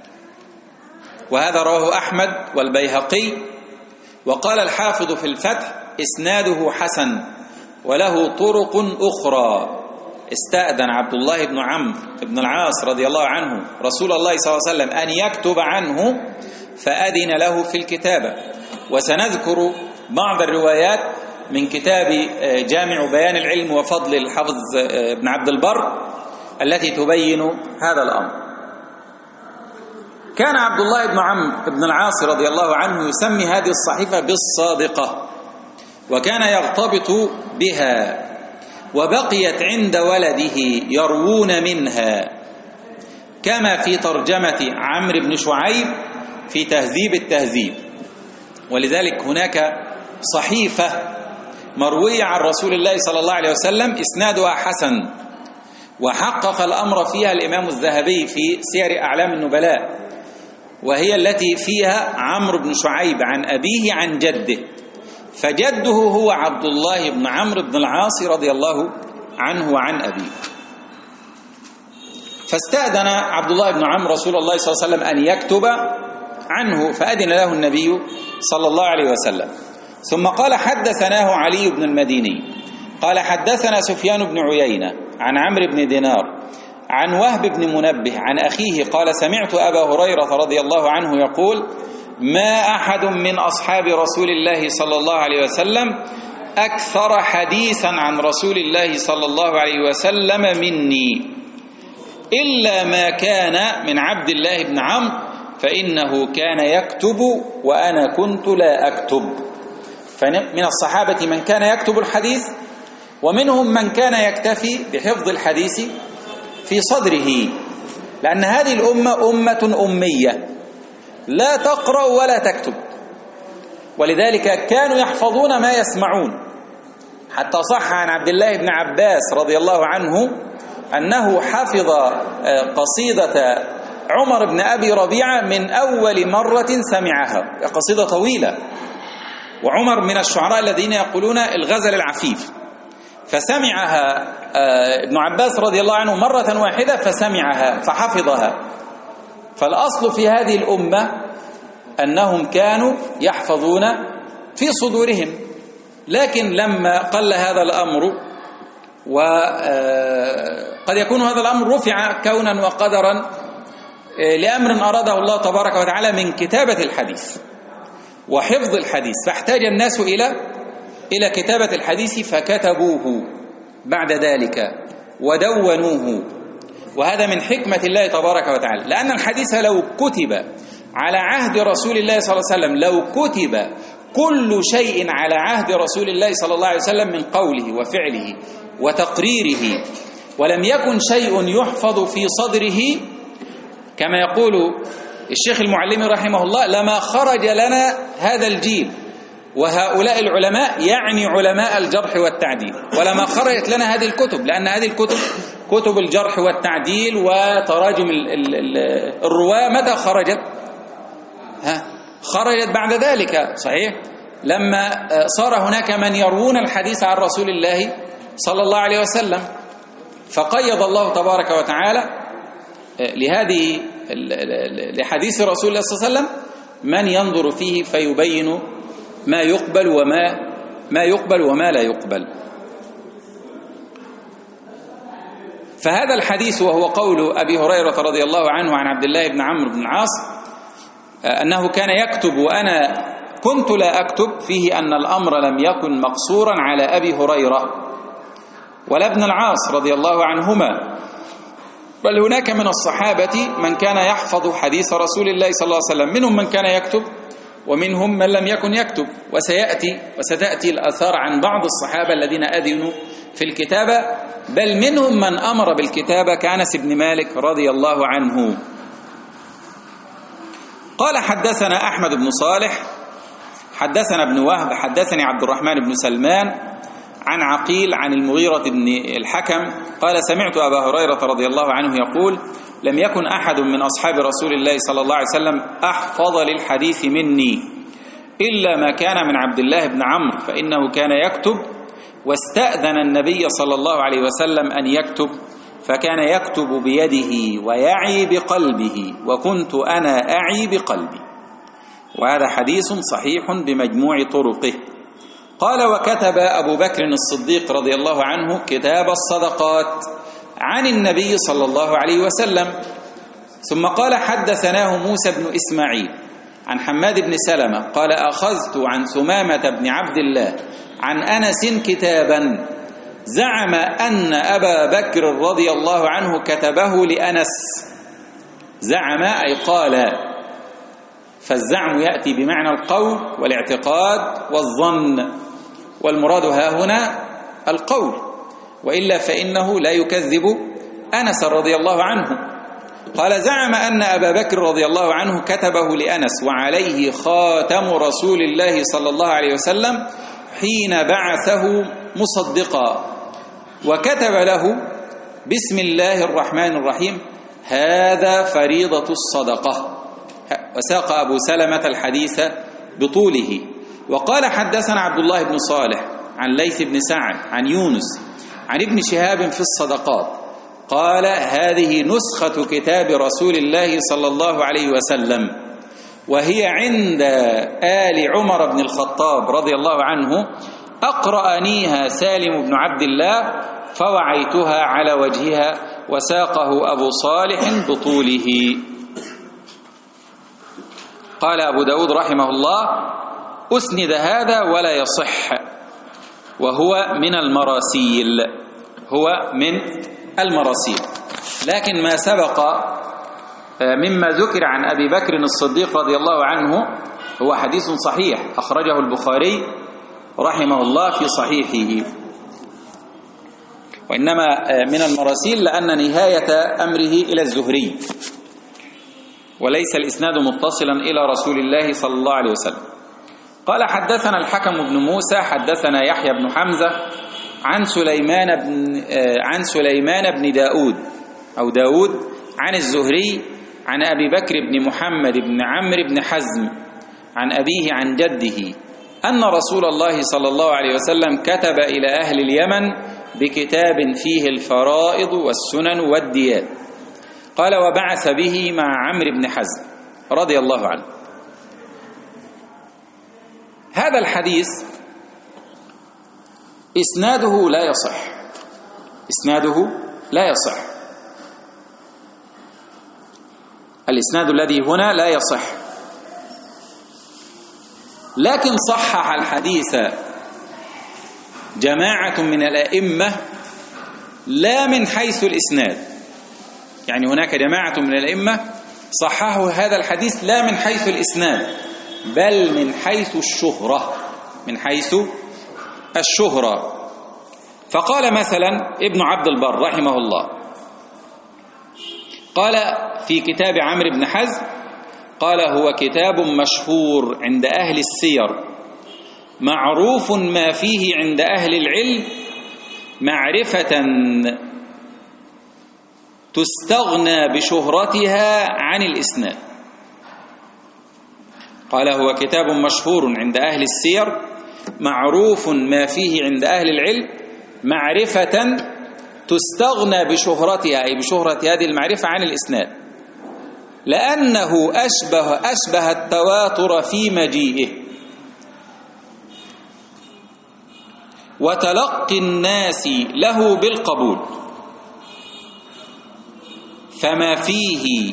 [SPEAKER 1] وهذا رواه أحمد والبيهقي. وقال الحافظ في الفتح: إسناده حسن وله طرق أخرى. استأذن عبد الله بن عمرو بن العاص رضي الله عنه رسول الله صلى الله عليه وسلم أن يكتب عنه فأذن له في الكتابة. وسنذكر بعض الروايات من كتاب جامع بيان العلم وفضل الحافظ ابن عبد البر التي تبين هذا الأمر. كان عبد الله بن عمرو بن العاص رضي الله عنه يسمي هذه الصحيفة بالصادقة، وكان يغتبط بها، وبقيت عند ولده يروون منها، كما في ترجمة عمرو بن شعيب في تهذيب التهذيب. ولذلك هناك صحيفة مروية عن رسول الله صلى الله عليه وسلم إسنادها حسن، وحقق الأمر فيها الإمام الذهبي في سير أعلام النبلاء، وهي التي فيها عمرو بن شعيب عن أبيه عن جده، فجده هو عبد الله بن عمرو بن العاص رضي الله عنه وعن أبيه. فاستأذن عبد الله بن عمرو رسول الله صلى الله عليه وسلم أن يكتب عنه، فأذن له النبي صلى الله عليه وسلم. ثم قال: حدثناه علي بن المديني قال: حدثنا سفيان بن عيينة عن عمرو بن دينار عن وهب بن منبه عن أخيه قال: سمعت أبا هريرة رضي الله عنه يقول: ما أحد من أصحاب رسول الله صلى الله عليه وسلم أكثر حديثا عن رسول الله صلى الله عليه وسلم مني إلا ما كان من عبد الله بن عمرو فإنه كان يكتب وأنا كنت لا أكتب. فمن الصحابة من كان يكتب الحديث، ومنهم من كان يكتفي بحفظ الحديث في صدره، لأن هذه الأمة أمة أمية لا تقرأ ولا تكتب، ولذلك كانوا يحفظون ما يسمعون. حتى صح عن عبد الله بن عباس رضي الله عنه أنه حفظ قصيدة عمر بن أبي ربيعة من أول مرة سمعها، قصيدة طويلة، وعمر من الشعراء الذين يقولون الغزل العفيف، فسمعها ابن عباس رضي الله عنه مرة واحدة فسمعها فحفظها. فالأصل في هذه الأمة أنهم كانوا يحفظون في صدورهم، لكن لما قل هذا الأمر، وقد يكون هذا الأمر رفع كونا وقدرا لأمر أراده الله تبارك وتعالى من كتابة الحديث وحفظ الحديث، فاحتاج الناس إلى إلى كتابة الحديث فكتبوه بعد ذلك ودونوه. وهذا من حكمة الله تبارك وتعالى، لأن الحديث لو كتب على عهد رسول الله صلى الله عليه وسلم، لو كتب كل شيء على عهد رسول الله صلى الله عليه وسلم من قوله وفعله وتقريره، ولم يكن شيء يحفظ في صدره كما يقول الشيخ المعلمي رحمه الله، لما خرج لنا هذا الجيل وهؤلاء العلماء، يعني علماء الجرح والتعديل، ولما خرجت لنا هذه الكتب، لأن هذه الكتب كتب الجرح والتعديل وتراجم الرواة متى خرجت؟ ها خرجت بعد ذلك، صحيح، لما صار هناك من يروون الحديث عن رسول الله صلى الله عليه وسلم. فقيض الله تبارك وتعالى لهذه لحديث رسول الله صلى الله عليه وسلم من ينظر فيه فيبين ما يقبل وما ما يقبل وما لا يقبل. فهذا الحديث وهو قول أبي هريرة رضي الله عنه عن عبد الله بن عمرو بن العاص أنه كان يكتب وأنا كنت لا أكتب، فيه أن الأمر لم يكن مقصورا على أبي هريرة ولا ابن العاص رضي الله عنهما، بل هناك من الصحابة من كان يحفظ حديث رسول الله صلى الله عليه وسلم، منهم من كان يكتب ومنهم من لم يكن يكتب. وسيأتي وستأتي الآثار عن بعض الصحابة الذين أذنوا في الكتابة، بل منهم من أمر بالكتابة كأنس بن مالك رضي الله عنه. قال: حدثنا أحمد بن صالح حدثنا ابن وهب حدثني عبد الرحمن بن سلمان عن عقيل عن المغيرة بن الحكم قال: سمعت أبا هريرة رضي الله عنه يقول: لم يكن أحد من أصحاب رسول الله صلى الله عليه وسلم أحفظ للحديث مني إلا ما كان من عبد الله بن عمرو فإنه كان يكتب، واستأذن النبي صلى الله عليه وسلم أن يكتب فكان يكتب بيده ويعي بقلبه، وكنت أنا أعي بقلبي. وهذا حديث صحيح بمجموع طرقه. قال: وكتب أبو بكر الصديق رضي الله عنه كتاب الصدقات عن النبي صلى الله عليه وسلم. ثم قال: حدثناه موسى بن إسماعيل عن حماد بن سلمة قال: أخذت عن ثمامة بن عبد الله عن أنس كتابا زعم أن أبا بكر رضي الله عنه كتبه لأنس. زعم أي قال، فالزعم يأتي بمعنى القول والاعتقاد والظن، والمراد ها هنا القول، وإلا فإنه لا يكذب أنس رضي الله عنه. قال: زعم أن أبا بكر رضي الله عنه كتبه لأنس وعليه خاتم رسول الله صلى الله عليه وسلم حين بعثه مصدقا، وكتب له بسم الله الرحمن الرحيم هذا فريضة الصدقة. وساق أبو سلمة الحديث بطوله. وقال: حدثنا عبد الله بن صالح عن ليث بن سعد عن يونس عن ابن شهاب في الصدقات قال: هذه نسخة كتاب رسول الله صلى الله عليه وسلم، وهي عند آل عمر بن الخطاب رضي الله عنه، أقرأنيها سالم بن عبد الله فوعيتها على وجهها، وساقه أبو صالح بطوله. قال أبو داود رحمه الله: أسند هذا ولا يصح، وهو من المراسيل، هو من المراسيل. لكن ما سبق مما ذكر عن أبي بكر الصديق رضي الله عنه هو حديث صحيح، أخرجه البخاري رحمه الله في صحيحه. وإنما من المراسيل لأن نهاية أمره إلى الزهري، وليس الإسناد متصلا إلى رسول الله صلى الله عليه وسلم. قال: حدثنا الحكم بن موسى حدثنا يحيى بن حمزة عن سليمان بن عن سليمان بن داود أو داود عن الزهري عن أبي بكر بن محمد بن عمرو بن حزم عن أبيه عن جده أن رسول الله صلى الله عليه وسلم كتب إلى أهل اليمن بكتاب فيه الفرائض والسنن والديات. قال: وبعث به مع عمرو بن حزم رضي الله عنه. هذا الحديث إسناده لا يصح، إسناده لا يصح، الإسناد الذي هنا لا يصح، لكن صحح الحديث جماعة من الأئمة لا من حيث الإسناد، يعني هناك جماعة من الأئمة صححوا هذا الحديث لا من حيث الإسناد، بل من حيث الشهرة، من حيث الشهرة. فقال مثلا ابن عبد البر رحمه الله، قال في كتاب عمرو بن حزم، قال: هو كتاب مشهور عند أهل السير، معروف ما فيه عند أهل العلم، معرفة تستغنى بشهرتها عن الإسناد. قال: هو كتاب مشهور عند أهل السير، معروف ما فيه عند أهل العلم، معرفة تستغنى بشهرتها، أي بشهرة هذه المعرفة عن الإسناد، لأنه أشبه أشبه التواتر في مجيئه وتلقي الناس له بالقبول، فما فيه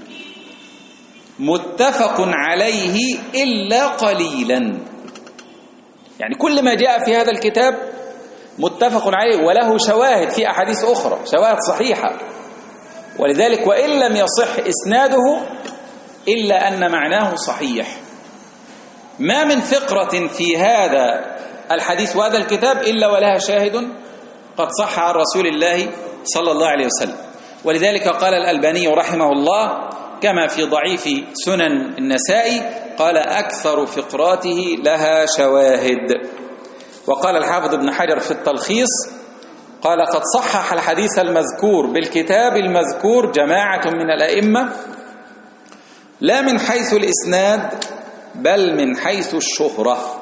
[SPEAKER 1] متفق عليه إلا قليلا. يعني كل ما جاء في هذا الكتاب متفق عليه، وله شواهد في أحاديث أخرى، شواهد صحيحة، ولذلك وإن لم يصح إسناده إلا أن معناه صحيح. ما من فقرة في هذا الحديث وهذا الكتاب إلا ولها شاهد قد صح عن رسول الله صلى الله عليه وسلم. ولذلك قال الألباني رحمه الله كما في ضعيف سنن النسائي، قال: أكثر فقراته لها شواهد. وقال الحافظ ابن حجر في التلخيص، قال: قد صحح الحديث المذكور بالكتاب المذكور جماعة من الأئمة، لا من حيث الإسناد بل من حيث الشهرة.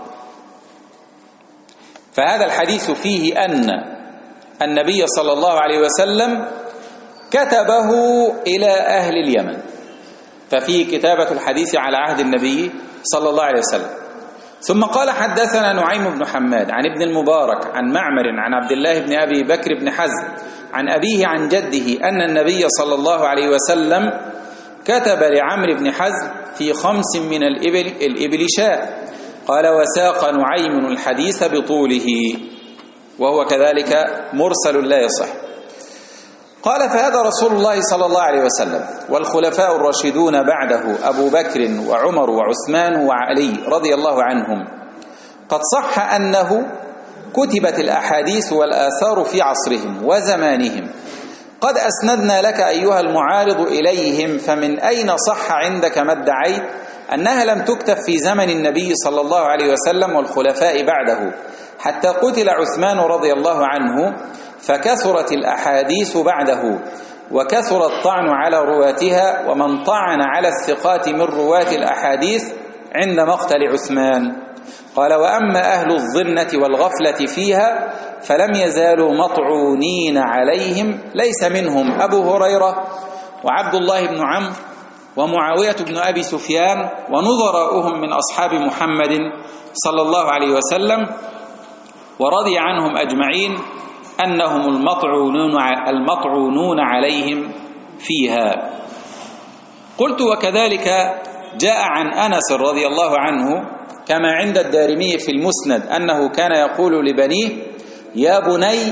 [SPEAKER 1] فهذا الحديث فيه أن النبي صلى الله عليه وسلم كتبه إلى أهل اليمن، ففيه كتابة الحديث على عهد النبي صلى الله عليه وسلم. ثم قال: حدثنا نعيم بن حماد عن ابن المبارك عن معمر عن عبد الله بن أبي بكر بن حزم عن أبيه عن جده أن النبي صلى الله عليه وسلم كتب لعمرو بن حزم في خمس من الإبل, الإبل شاء. قال: وساق نعيم الحديث بطوله، وهو كذلك مرسل لا يصح. قال: فهذا رسول الله صلى الله عليه وسلم والخلفاء الراشدون بعده أبو بكر وعمر وعثمان وعلي رضي الله عنهم، قد صح أنه كتبت الأحاديث والآثار في عصرهم وزمانهم. قد أسندنا لك أيها المعارض إليهم، فمن أين صح عندك ما ادعيت أنها لم تكتب في زمن النبي صلى الله عليه وسلم والخلفاء بعده، حتى قتل عثمان رضي الله عنه، فكثرت الأحاديث بعده، وكثر الطعن على رواتها، ومن طعن على الثقات من رواة الأحاديث عند مقتل عثمان. قال: وأما أهل الظنة والغفلة فيها فلم يزالوا مطعونين عليهم، ليس منهم أبو هريرة وعبد الله بن عمرو ومعاوية بن أبي سفيان ونظراؤهم من أصحاب محمد صلى الله عليه وسلم، ورضي عنهم أجمعين أنهم المطعونون المطعونون عليهم فيها. قلت: وكذلك جاء عن أنس رضي الله عنه كما عند الدارمي في المسند أنه كان يقول لبنيه: يا بني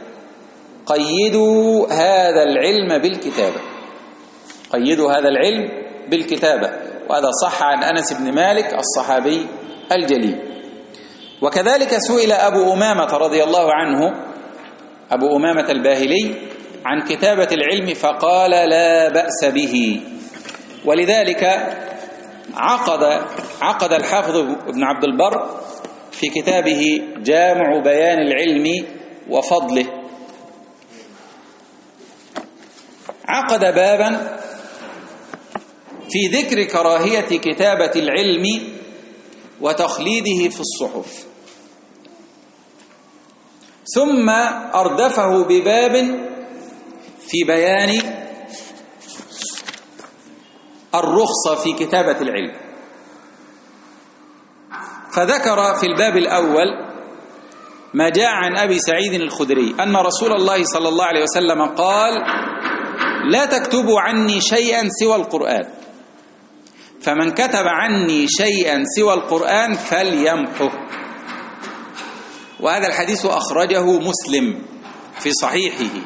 [SPEAKER 1] قيدوا هذا العلم بالكتابة، قيدوا هذا العلم بالكتابة. وهذا صح عن أنس بن مالك الصحابي الجليل. وكذلك سئل أبو أمامة رضي الله عنه، أبو أمامة الباهلي، عن كتابة العلم فقال: لا بأس به. ولذلك عقد عقد الحافظ ابن عبد البر في كتابه جامع بيان العلم وفضله، عقد بابا في ذكر كراهية كتابة العلم وتخليده في الصحف، ثم أردفه بباب في بيان الرخصة في كتابة العلم. فذكر في الباب الأول ما جاء عن أبي سعيد الخدري أن رسول الله صلى الله عليه وسلم قال: لا تكتبوا عني شيئا سوى القرآن، فمن كتب عني شيئا سوى القرآن فليمحه. وهذا الحديث أخرجه مسلم في صحيحه،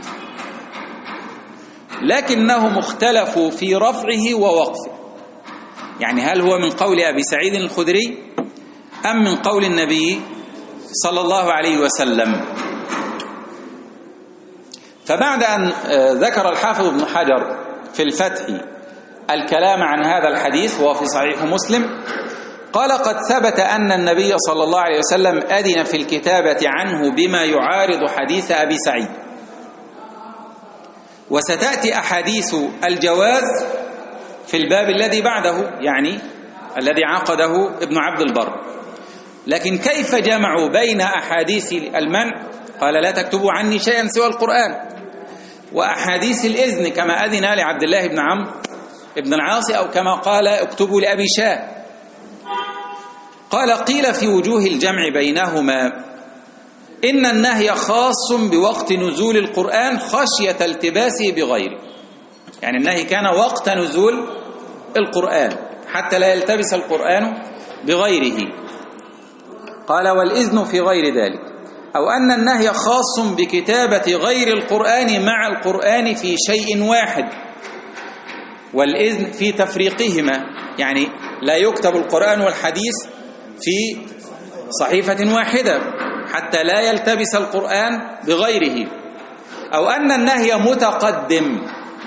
[SPEAKER 1] لكنهم اختلفوا في رفعه ووقفه، يعني هل هو من قول أبي سعيد الخدري أم من قول النبي صلى الله عليه وسلم. فبعد أن ذكر الحافظ ابن حجر في الفتح الكلام عن هذا الحديث وهو في صحيح مسلم، قال: قد ثبت أن النبي صلى الله عليه وسلم أذن في الكتابة عنه بما يعارض حديث أبي سعيد، وستأتي أحاديث الجواز في الباب الذي بعده، يعني الذي عقده ابن عبد البر. لكن كيف جمعوا بين أحاديث المنع، قال: لا تكتبوا عني شيئا سوى القرآن، وأحاديث الإذن كما أذن لعبد الله بن عمرو ابن العاص، أو كما قال: اكتبوا لأبي شاه. قال: قيل في وجوه الجمع بينهما إن النهي خاص بوقت نزول القرآن خشية التباسه بغيره، يعني النهي كان وقت نزول القرآن حتى لا يلتبس القرآن بغيره. قال: والإذن في غير ذلك، أو أن النهي خاص بكتابة غير القرآن مع القرآن في شيء واحد، والإذن في تفريقهما، يعني لا يكتب القرآن والحديث في صحيفة واحدة حتى لا يلتبس القرآن بغيره، أو أن النهي متقدم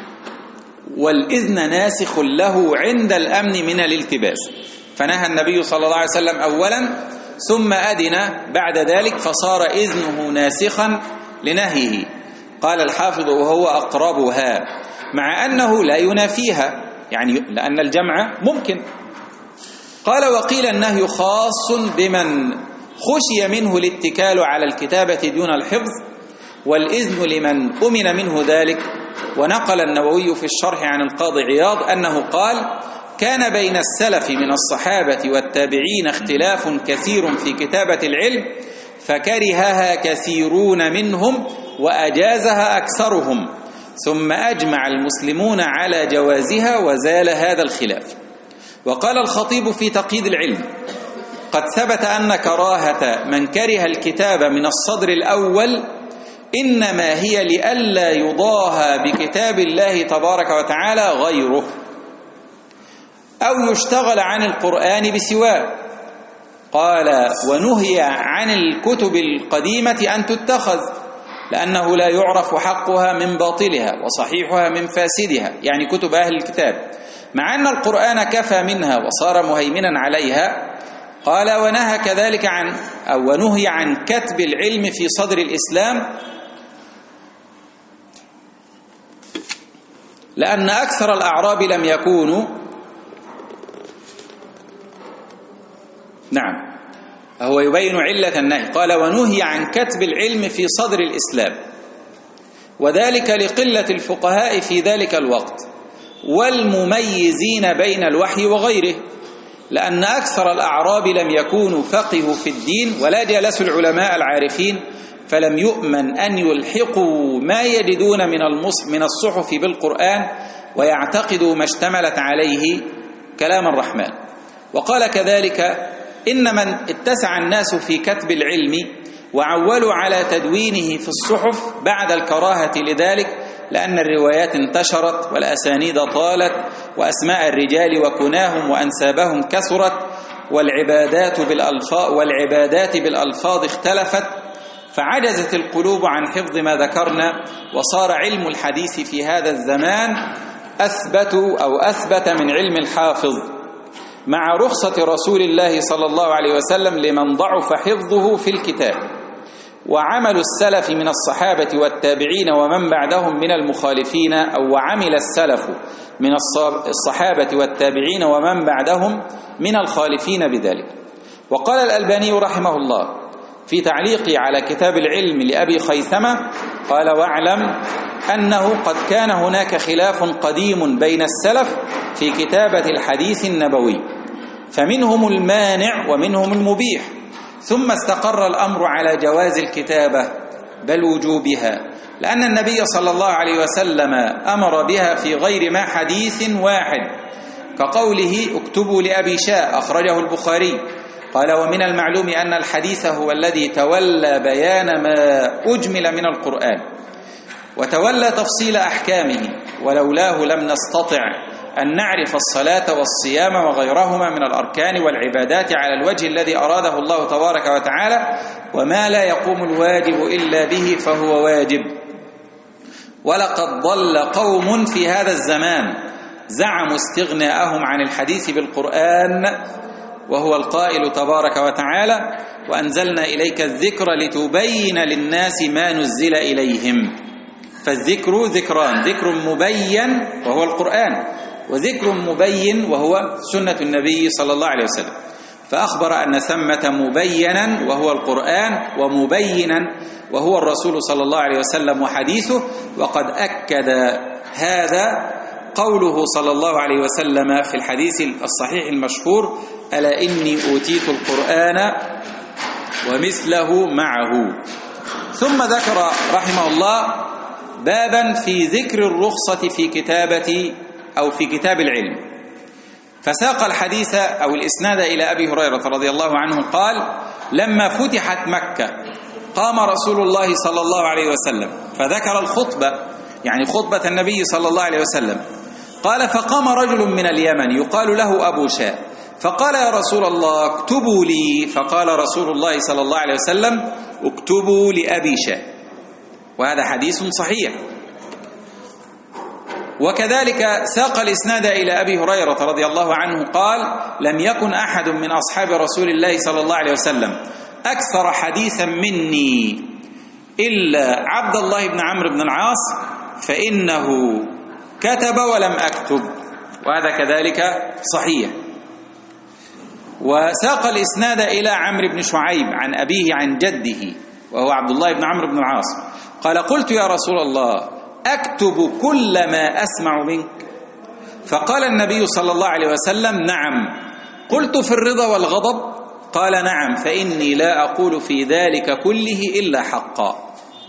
[SPEAKER 1] والإذن ناسخ له عند الأمن من الالتباس، فنهى النبي صلى الله عليه وسلم أولا ثم أذن بعد ذلك فصار إذنه ناسخا لنهيه. قال الحافظ: وهو أقربها، مع أنه لا ينافيها، يعني لأن الجمع ممكن. قال: وقيل النهي خاص بمن خشي منه الاتكال على الكتابة دون الحفظ، والإذن لمن أمن منه ذلك. ونقل النووي في الشرح عن القاضي عياض أنه قال: كان بين السلف من الصحابة والتابعين اختلاف كثير في كتابة العلم، فكرهها كثيرون منهم وأجازها أكثرهم، ثم أجمع المسلمون على جوازها وزال هذا الخلاف. وقال الخطيب في تقييد العلم: قد ثبت أن كراهة من كره الكتاب من الصدر الأول إنما هي لئلا يضاهى بكتاب الله تبارك وتعالى غيره، أو يشتغل عن القرآن بسواه. قال: ونهي عن الكتب القديمة أن تتخذ، لأنه لا يعرف حقها من باطلها وصحيحها من فاسدها، يعني كتب أهل الكتاب، مع أن القرآن كفى منها وصار مهيمنا عليها. قال: ونهى كذلك عن أو ونهي عن كتب العلم في صدر الإسلام، لأن أكثر الأعراب لم يكونوا نعم وهو يبين علة النهي. قال: ونهي عن كتب العلم في صدر الإسلام، وذلك لقلة الفقهاء في ذلك الوقت والمميزين بين الوحي وغيره، لأن أكثر الأعراب لم يكونوا فقهوا في الدين ولا جالسوا العلماء العارفين، فلم يؤمن أن يلحقوا ما يجدون من من الصحف بالقرآن ويعتقدوا ما اشتملت عليه كلام الرحمن. وقال كذلك: إن من اتسع الناس في كتب العلم وعولوا على تدوينه في الصحف بعد الكراهة لذلك، لأن الروايات انتشرت والأسانيد طالت وأسماء الرجال وكناهم وأنسابهم كثرت والعبادات بالألفاظ والعبادات بالألفاظ اختلفت، فعجزت القلوب عن حفظ ما ذكرنا، وصار علم الحديث في هذا الزمان أثبت أو أثبت من علم الحافظ، مع رخصة رسول الله صلى الله عليه وسلم لمن ضعف حفظه في الكتاب. وعمل السلف من الصحابة والتابعين ومن بعدهم من المخالفين، أو وعمل السلف من الصحابة والتابعين ومن بعدهم من الخالفين بذلك. وقال الألباني رحمه الله في تعليقه على كتاب العلم لأبي خيثمة، قال: واعلم أنه قد كان هناك خلاف قديم بين السلف في كتابة الحديث النبوي، فمنهم المانع ومنهم المبيح، ثم استقر الأمر على جواز الكتابة بل وجوبها، لأن النبي صلى الله عليه وسلم أمر بها في غير ما حديث واحد، كقوله: اكتبوا لأبي شاء أخرجه البخاري. قال: ومن المعلوم أن الحديث هو الذي تولى بيان ما أجمل من القرآن وتولى تفصيل أحكامه، ولولاه لم نستطع أن نعرف الصلاة والصيام وغيرهما من الأركان والعبادات على الوجه الذي أراده الله تبارك وتعالى، وما لا يقوم الواجب إلا به فهو واجب. ولقد ضل قوم في هذا الزمان زعموا استغناءهم عن الحديث بالقرآن، وهو القائل تبارك وتعالى: وأنزلنا إليك الذكر لتبين للناس ما نزل إليهم. فالذكر ذكران: ذكر مبين وهو القرآن، وذكر مبين وهو سنة النبي صلى الله عليه وسلم. فأخبر أن ثمة مبينا وهو القرآن، ومبينا وهو الرسول صلى الله عليه وسلم وحديثه. وقد أكد هذا قوله صلى الله عليه وسلم في الحديث الصحيح المشهور: ألا إني أوتيت القرآن ومثله معه. ثم ذكر رحمه الله بابا في ذكر الرخصة في كتابة أو في كتاب العلم، فساق الحديث أو الإسناد إلى أبي هريرة رضي الله عنه قال: لما فتحت مكة قام رسول الله صلى الله عليه وسلم فذكر الخطبة، يعني خطبة النبي صلى الله عليه وسلم. قال: فقام رجل من اليمن يقال له أبو شاء فقال: يا رسول الله اكتبوا لي. فقال رسول الله صلى الله عليه وسلم: اكتبوا لأبي شاء. وهذا حديث صحيح. وكذلك ساق الإسناد إلى أبي هريرة رضي الله عنه قال: لم يكن أحد من أصحاب رسول الله صلى الله عليه وسلم أكثر حديثا مني إلا عبد الله بن عمرو بن العاص، فإنه كتب ولم أكتب. وهذا كذلك صحيح. وساق الإسناد إلى عمرو بن شعيب عن أبيه عن جده وهو عبد الله بن عمرو بن العاص قال: قلت يا رسول الله أكتب كل ما أسمع منك؟ فقال النبي صلى الله عليه وسلم: نعم. قلت: في الرضا والغضب؟ قال: نعم، فإني لا أقول في ذلك كله إلا حقا.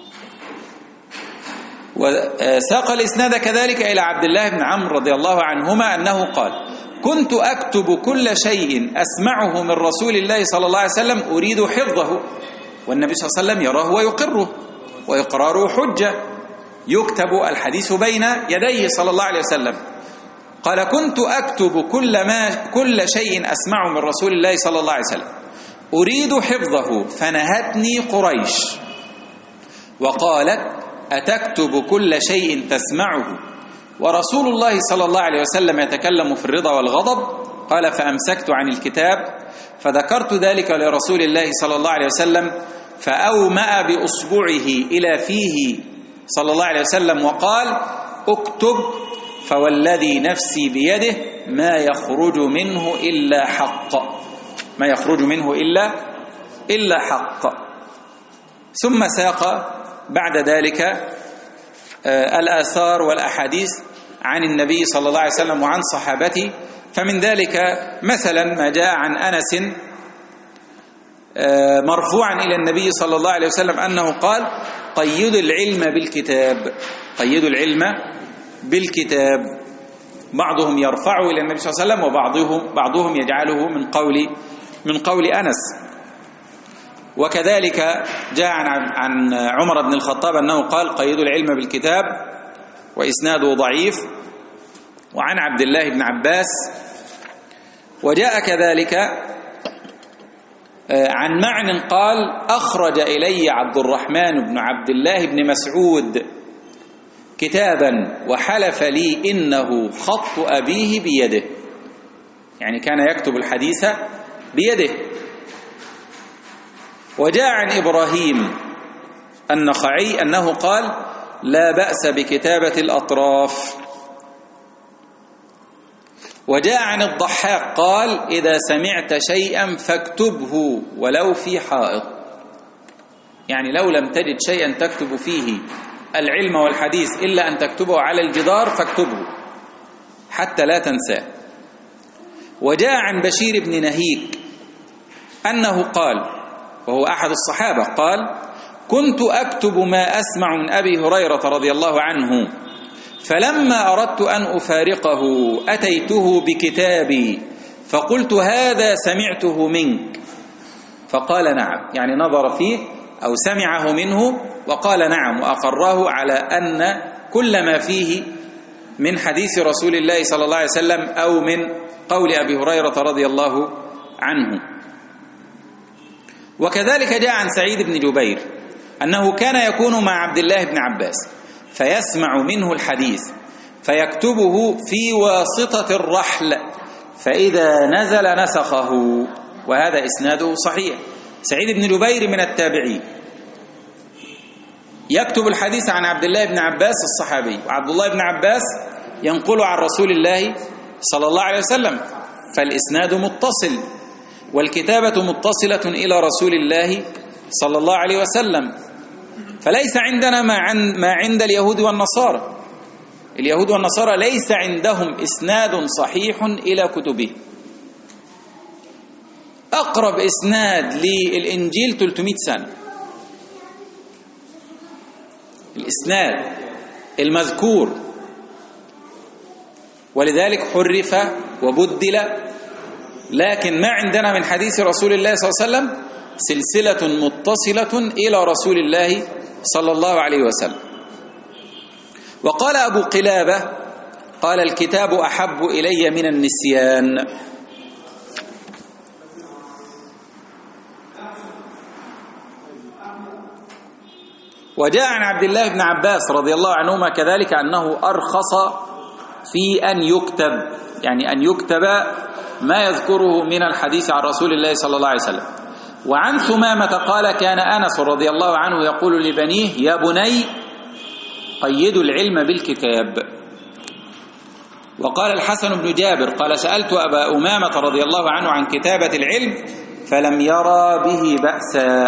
[SPEAKER 1] وساق الإسناد كذلك إلى عبد الله بن عمرو رضي الله عنهما أنه قال: كنت أكتب كل شيء أسمعه من رسول الله صلى الله عليه وسلم أريد حفظه، والنبي صلى الله عليه وسلم يراه ويقره، وإقراره حجة، يكتب الحديث بين يديه صلى الله عليه وسلم. قال: كنت أكتب كل ما كل شيء أسمعه من رسول الله صلى الله عليه وسلم أريد حفظه، فنهتني قريش وقالت: أتكتب كل شيء تسمعه ورسول الله صلى الله عليه وسلم يتكلم في الرضا والغضب؟ قال: فأمسكت عن الكتاب فذكرت ذلك لرسول الله صلى الله عليه وسلم، فأومأ بأصبعه إلى فيه صلى الله عليه وسلم وقال: اكتب، فوالذي نفسي بيده ما يخرج منه إلا حق، ما يخرج منه إلا إلا حق. ثم ساق بعد ذلك الآثار والأحاديث عن النبي صلى الله عليه وسلم وعن صحابته. فمن ذلك مثلا ما جاء عن أنس مرفوعا إلى النبي صلى الله عليه وسلم أنه قال: قيدوا العلم بالكتاب، قيدوا العلم بالكتاب. بعضهم يرفعه إلى النبي صلى الله عليه وسلم وبعضهم بعضهم يجعله من قول من قول أنس. وكذلك جاء عن عمر بن الخطاب أنه قال: قيدوا العلم بالكتاب، وإسناده ضعيف. وعن عبد الله بن عباس. وجاء كذلك عن معن قال: أخرج إلي عبد الرحمن بن عبد الله بن مسعود كتابا وحلف لي إنه خط أبيه بيده، يعني كان يكتب الحديث بيده. وجاء عن إبراهيم النخعي أنه قال: لا بأس بكتابة الأطراف. وجاء عن الضحاك قال: إذا سمعت شيئا فاكتبه ولو في حائط، يعني لو لم تجد شيئا تكتب فيه العلم والحديث إلا أن تكتبه على الجدار فاكتبه حتى لا تنساه. وجاء عن بشير بن نهيك أنه قال، وهو أحد الصحابة، قال: كنت أكتب ما أسمع من أبي هريرة رضي الله عنه، فلما أردت أن أفارقه أتيته بكتابي فقلت: هذا سمعته منك، فقال: نعم، يعني نظر فيه أو سمعه منه وقال نعم، وأقره على أن كل ما فيه من حديث رسول الله صلى الله عليه وسلم أو من قول أبي هريرة رضي الله عنه. وكذلك جاء عن سعيد بن جبير أنه كان يكون مع عبد الله بن عباس فيسمع منه الحديث فيكتبه في واسطة الرحل، فإذا نزل نسخه، وهذا إسناده صحيح. سعيد بن جبير من التابعين يكتب الحديث عن عبد الله بن عباس الصحابي، وعبد الله بن عباس ينقل عن رسول الله صلى الله عليه وسلم، فالإسناد متصل والكتابة متصلة إلى رسول الله صلى الله عليه وسلم. فليس عندنا ما عند, ما عند اليهود والنصارى. اليهود والنصارى ليس عندهم إسناد صحيح إلى كتبه. أقرب إسناد للإنجيل ثلاثمائة سنة، الإسناد المذكور، ولذلك حرف وبدل. لكن ما عندنا من حديث رسول الله صلى الله عليه وسلم سلسلة متصلة إلى رسول الله صلى الله عليه وسلم. وقال أبو قلابة قال: الكتاب أحب إلي من النسيان. وجاء عن عبد الله بن عباس رضي الله عنهما كذلك أنه أرخص في أن يكتب، يعني أن يكتب ما يذكره من الحديث عن رسول الله صلى الله عليه وسلم. وعن ثمامة قال: كان أنس رضي الله عنه يقول لبنيه: يا بني قيدوا العلم بالكتاب. وقال الحسن بن جابر قال: سألت أبا أمامة رضي الله عنه عن كتابة العلم فلم يرى به بأسا.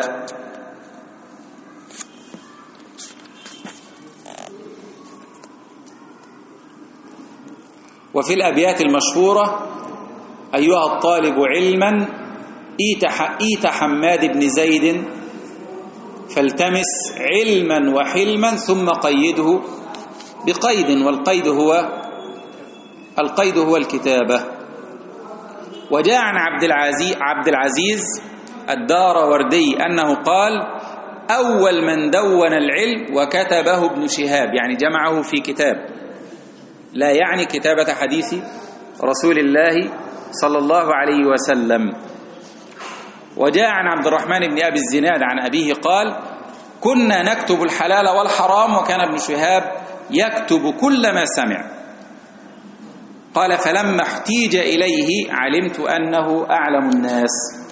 [SPEAKER 1] وفي الأبيات المشهورة: أيها الطالب علما إيت حماد بن زيد فالتمس علما وحلما ثم قيده بقيد، والقيد هو القيد هو الكتابة. وجاء عن عبد العزيز عبد العزيز الداروردي أنه قال: أول من دون العلم وكتبه ابن شهاب، يعني جمعه في كتاب، لا يعني كتابة حديث رسول الله صلى الله عليه وسلم. وجاء عن عبد الرحمن بن أبي الزناد عن أبيه قال: كنا نكتب الحلال والحرام وكان ابن شهاب يكتب كل ما سمع. قال: فلما احتيج إليه علمت أنه أعلم الناس.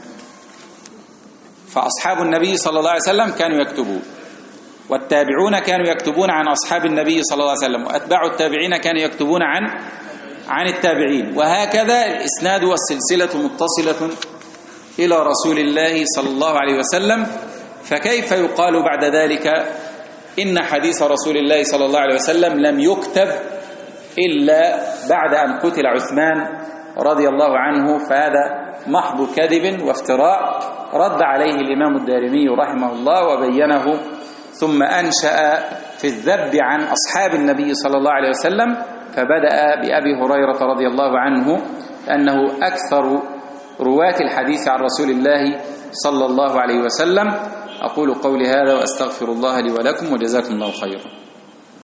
[SPEAKER 1] فأصحاب النبي صلى الله عليه وسلم كانوا يكتبون، والتابعون كانوا يكتبون عن أصحاب النبي صلى الله عليه وسلم، وأتباع التابعين كانوا يكتبون عن عن التابعين، وهكذا الإسناد والسلسلة متصلة إلى رسول الله صلى الله عليه وسلم، فكيف يقال بعد ذلك إن حديث رسول الله صلى الله عليه وسلم لم يكتب إلا بعد أن قتل عثمان رضي الله عنه؟ فهذا محض كذب وافتراء رد عليه الإمام الدارمي رحمه الله وبينه، ثم أنشأ في الذب عن أصحاب النبي صلى الله عليه وسلم، فبدأ بأبي هريرة رضي الله عنه أنه أكثر رواة الحديث عن رسول الله صلى الله عليه وسلم. أقول قولي هذا وأستغفر الله لي ولكم، وجزاكم الله خيرا.